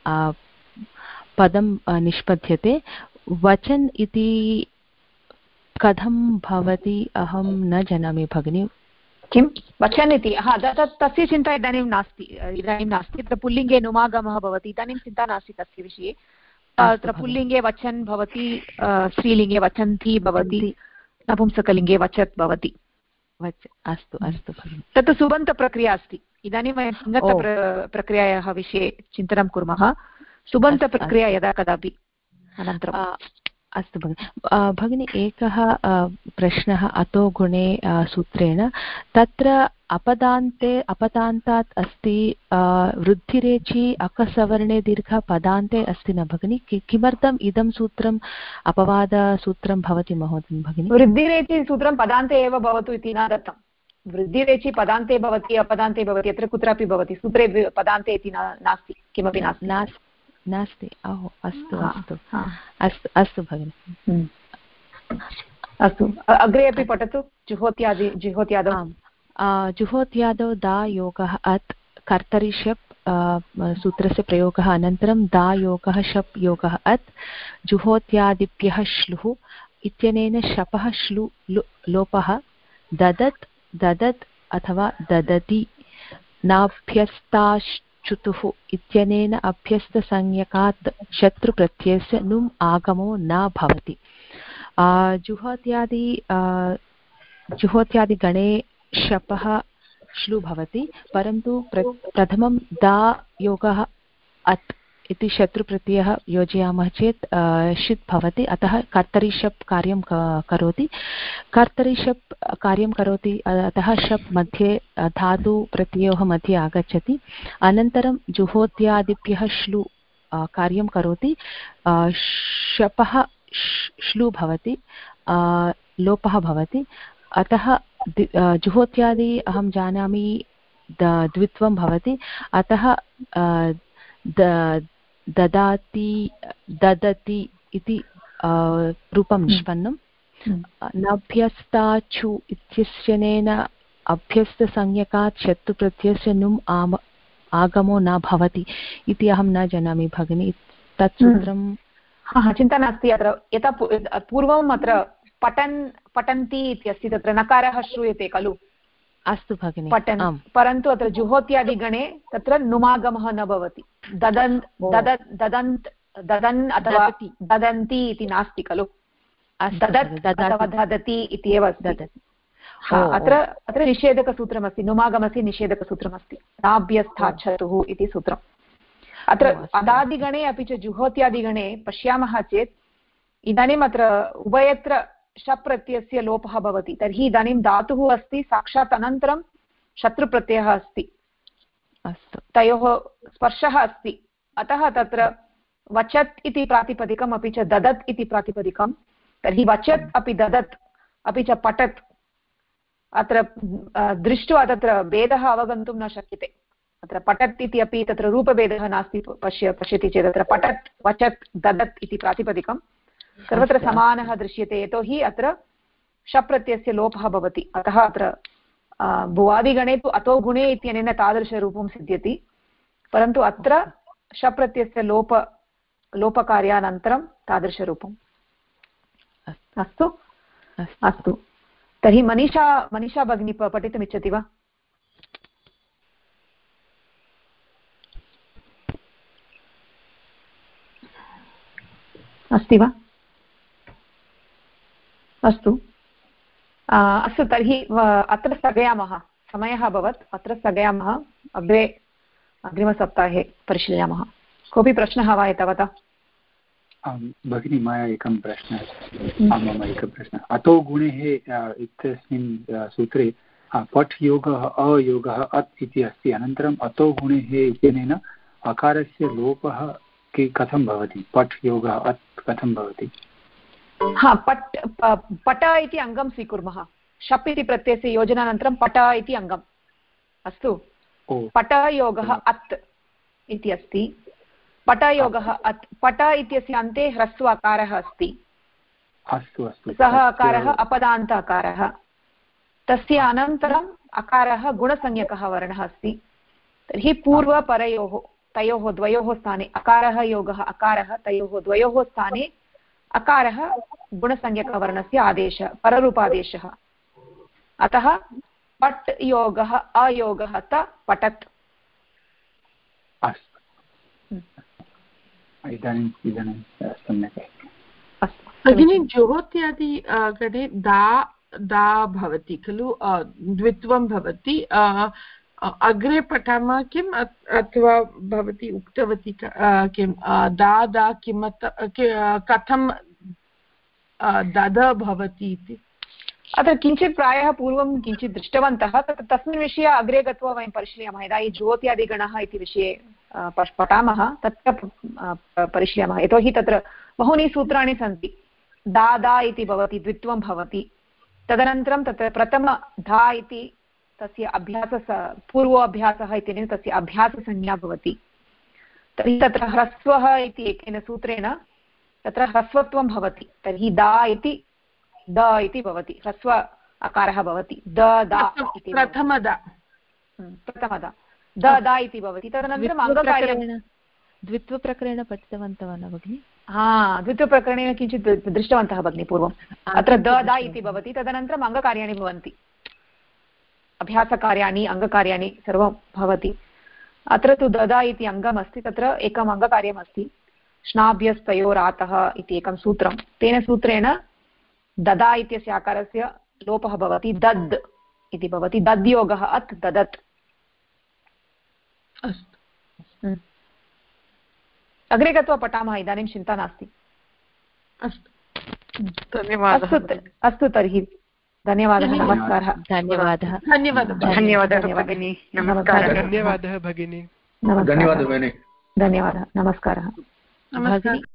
पदं निष्पद्यते। वचन् इति कथं भवति अहं न जानामि भगिनि। किं वचन् इति? तस्य चिन्ता इदानीं नास्ति, तत्र पुल्लिङ्गे नुमागमः भवति, इदानीं चिन्ता नास्ति तस्य विषये। तत्र पुल्लिङ्गे वचन् भवति, स्त्रीलिङ्गे वचन्ति भवति, नपुंसकलिङ्गे वचत् भवति। अस्तु अस्तु भगिनि, तत् सुबन्तप्रक्रिया अस्ति। इदानीं वयं सिङ्गतप्रक्रियायाः विषये चिन्तनं कुर्मः। सुबन्तप्रक्रिया यदा कदापि अनन्तरम्। अस्तु भगिनि। भगिनि, एकः प्रश्नः अतो गुणे सूत्रेण, तत्र अपदान्तात् अस्ति वृद्धिरेचि अकसवर्णे दीर्घ पदान्ते अस्ति न भगिनि, किमर्थम् इदं सूत्रम् अपवादसूत्रं भवति महोदय भगिनि? वृद्धिरेचि सूत्रं पदान्ते एव भवतु इति न दत्तं। वृद्धिरेचि पदान्ते भवति, अपदान्ते भवति, यत्र कुत्रापि भवति, सूत्रे पदान्ते इति नास्ति, किमपि नास्ति। ओहो, अस्तु अस्तु अस्तु अस्तु भगिनि, अस्तु। अग्रे अपि पठतु। जुहोत्यादौ जुहोत्यादौ दा योगः अत् कर्तरि शप् सूत्रस्य प्रयोगः, अनन्तरं दा योगः शप् योगः अत् जुहोत्यादिभ्यः श्लुः इत्यनेन शपः श्लु लोपः ददत् अथवा ददति, नाभ्यस्ताश्च्युतुः इत्यनेन अभ्यस्तसंज्ञकात् शत्रुप्रत्ययस्य नुम् आगमो न भवति। जुहोत्यादिगणे शपः श्लु भवति, परन्तु प्रथमं दा योगः अत् इति शत्रुप्रत्ययः योजयामः चेत् षित् भवति, अतः कर्तरि शप् कार्यं करोति। कर्तरि शप् कार्यं करोति, अतः शप् मध्ये धातु प्रत्ययोः मध्ये आगच्छति। अनन्तरं जुहोत्यादिभ्यः श्लु कार्यं करोति, शपः श्लु भवति, लोपः भवति, अतः जुहोत्यादि अहं जानामि द्वित्वं भवति, अतः ददति इति रूपं निष्पन्नं। नभ्यस्ताचु इत्यनेन अभ्यस्तसंज्ञकात् शत्रुप्रत्ययस्य नुम् आगमो न भवति इति अहं न जानामि भगिनि, तत् सूत्रं। चिन्ता नास्ति। अत्र यथा पूर्वम् अत्र पठन्ति इति अस्ति, तत्र नकारः श्रूयते खलु? अस्तु भगिनि, पठन्, परन्तु अत्र जुहोत्यादिगणे तत्र नुमागमः न भवति। ददन् अथवा ददन्ति इति नास्ति खलु? ददत् अथवा ददति इति एव अस्ति। अत्र निषेधकसूत्रमस्ति, नुमागमस्य निषेधकसूत्रमस्ति, नाभ्यस्थाच्छतुः इति सूत्रम्। अत्र अदादिगणे अपि च जुहोत्यादिगणे पश्यामः चेत् इदानीम् अत्र उभयत्र शप् प्रत्ययस्य लोपः भवति, तर्हि इदानीं धातुः अस्ति, साक्षात् अनन्तरं शत्रुप्रत्ययः अस्ति, तयोः स्पर्शः अस्ति, अतः तत्र वचत् इति प्रातिपदिकम् अपि च ददत् इति प्रातिपदिकं, तर्हि वचत् अपि ददत् अपि च पठत्, अत्र दृष्ट्वा तत्र भेदः अवगन्तुं न शक्यते। अत्र पठत् इति अपि तत्र रूपभेदः नास्ति, पश्यति चेत् अत्र पठत् वचत् ददत् इति प्रातिपदिकं सर्वत्र समानः दृश्यते, यतोहि अत्र शप् प्रत्ययस्य लोपः भवति। अतः अत्र भुवादिगणे तु अतो गुणे इत्यनेन तादृशरूपं सिद्ध्यति, परन्तु अत्र शप् प्रत्ययस्य लोपकार्यानन्तरं तादृशरूपम्। अस्तु अस्तु, तर्हि मनीषा भगिनी पठितुमिच्छति वा? अस्ति वा? अस्तु अस्तु, तर्हि अत्र स्थगयामः, समयः अभवत्, अत्र स्थगयामः, अग्रिमसप्ताहे परिशीलयामः। कोऽपि प्रश्नः वा एतावता? भगिनी मया एकं प्रश्नः मम एकः प्रश्नः अतो गुणेः इत्यस्मिन् सूत्रे पठ् योगः अयोगः अत् इति अस्ति अनन्तरम् अतो गुणेः इत्यनेन अकारस्य लोपः कथं भवति पठ् योगः अत् कथं भवति पट इति अङ्गं स्वीकुर्मः शप् इति प्रत्ययस्य योजनानन्तरं पट इति अङ्गम् अस्तु पटयोगः अत् इति अस्ति पटयोगः अत् पट इत्यस्य अन्ते ह्रस्व अकारः अस्ति सः अकारः अपदान्त अकारः तस्य अनन्तरम् अकारः गुणसंज्ञकः वर्णः अस्ति तर्हि पूर्वपरयोः तयोः द्वयोः स्थाने अकारः योगः अकारः तयोः द्वयोः स्थाने अकारः गुणसंज्ञकवर्णस्य आदेशः पररूपादेशः अतः पट् योगः अयोगः त पठत् इदानीं सम्यक् भगिनी ज्योत्यादि गणे दा भवति खलु द्वित्वं भवति अग्रे पठामः किम् अथवा भवती उक्तवती किं दा कथं दद भवति इति अत्र किञ्चित् प्रायः पूर्वं किञ्चित् दृष्टवन्तः तस्मिन् विषये अग्रे गत्वा वयं परिशीलयामः यदा ज्योत्यादिगणः इति विषये पठामः तत्र परिशीलयामः यतोहि तत्र बहूनि सूत्राणि सन्ति दा इति भवति द्वित्वं भवति तदनन्तरं तत्र प्रथम धा इति तस्य पूर्वोऽभ्यासः इत्यनेन तस्य अभ्याससंज्ञा भवति तर्हि तत्र ह्रस्वः इति एकेन सूत्रेण तत्र ह्रस्वत्वं भवति तर्हि दा इति द इति भवति ह्रस्व अकारः भवति प्रथमदा द इति भवति तदनन्तरम् अङ्गकार्यं द्वित्वप्रकरेण पठितवन्तः वा न भगिनि द्वित्वप्रकरणेन किञ्चित् दृष्टवन्तः भगिनि पूर्वम् अत्र द इति भवति तदनन्तरम् अङ्गकार्याणि भवन्ति अभ्यासकार्याणि अङ्गकार्याणि सर्वं भवति अत्र तु ददा इति अङ्गमस्ति तत्र एकम् अङ्गकार्यमस्ति श्नाभ्यस्तयोरातः इति एकं सूत्रं तेन सूत्रेण ददा इत्यस्य आकारस्य लोपः भवति दद् इति भवति दद्योगः अत् ददत् अस्तु अग्रे गत्वा पठामः इदानीं चिन्ता नास्ति अस्तु धन्यवादः अस्तु तर्हि धन्यवादः नमस्कारः धन्यवादः भगिनी नमस्कारः धन्यवादः भगिनी धन्यवादः नमस्कारः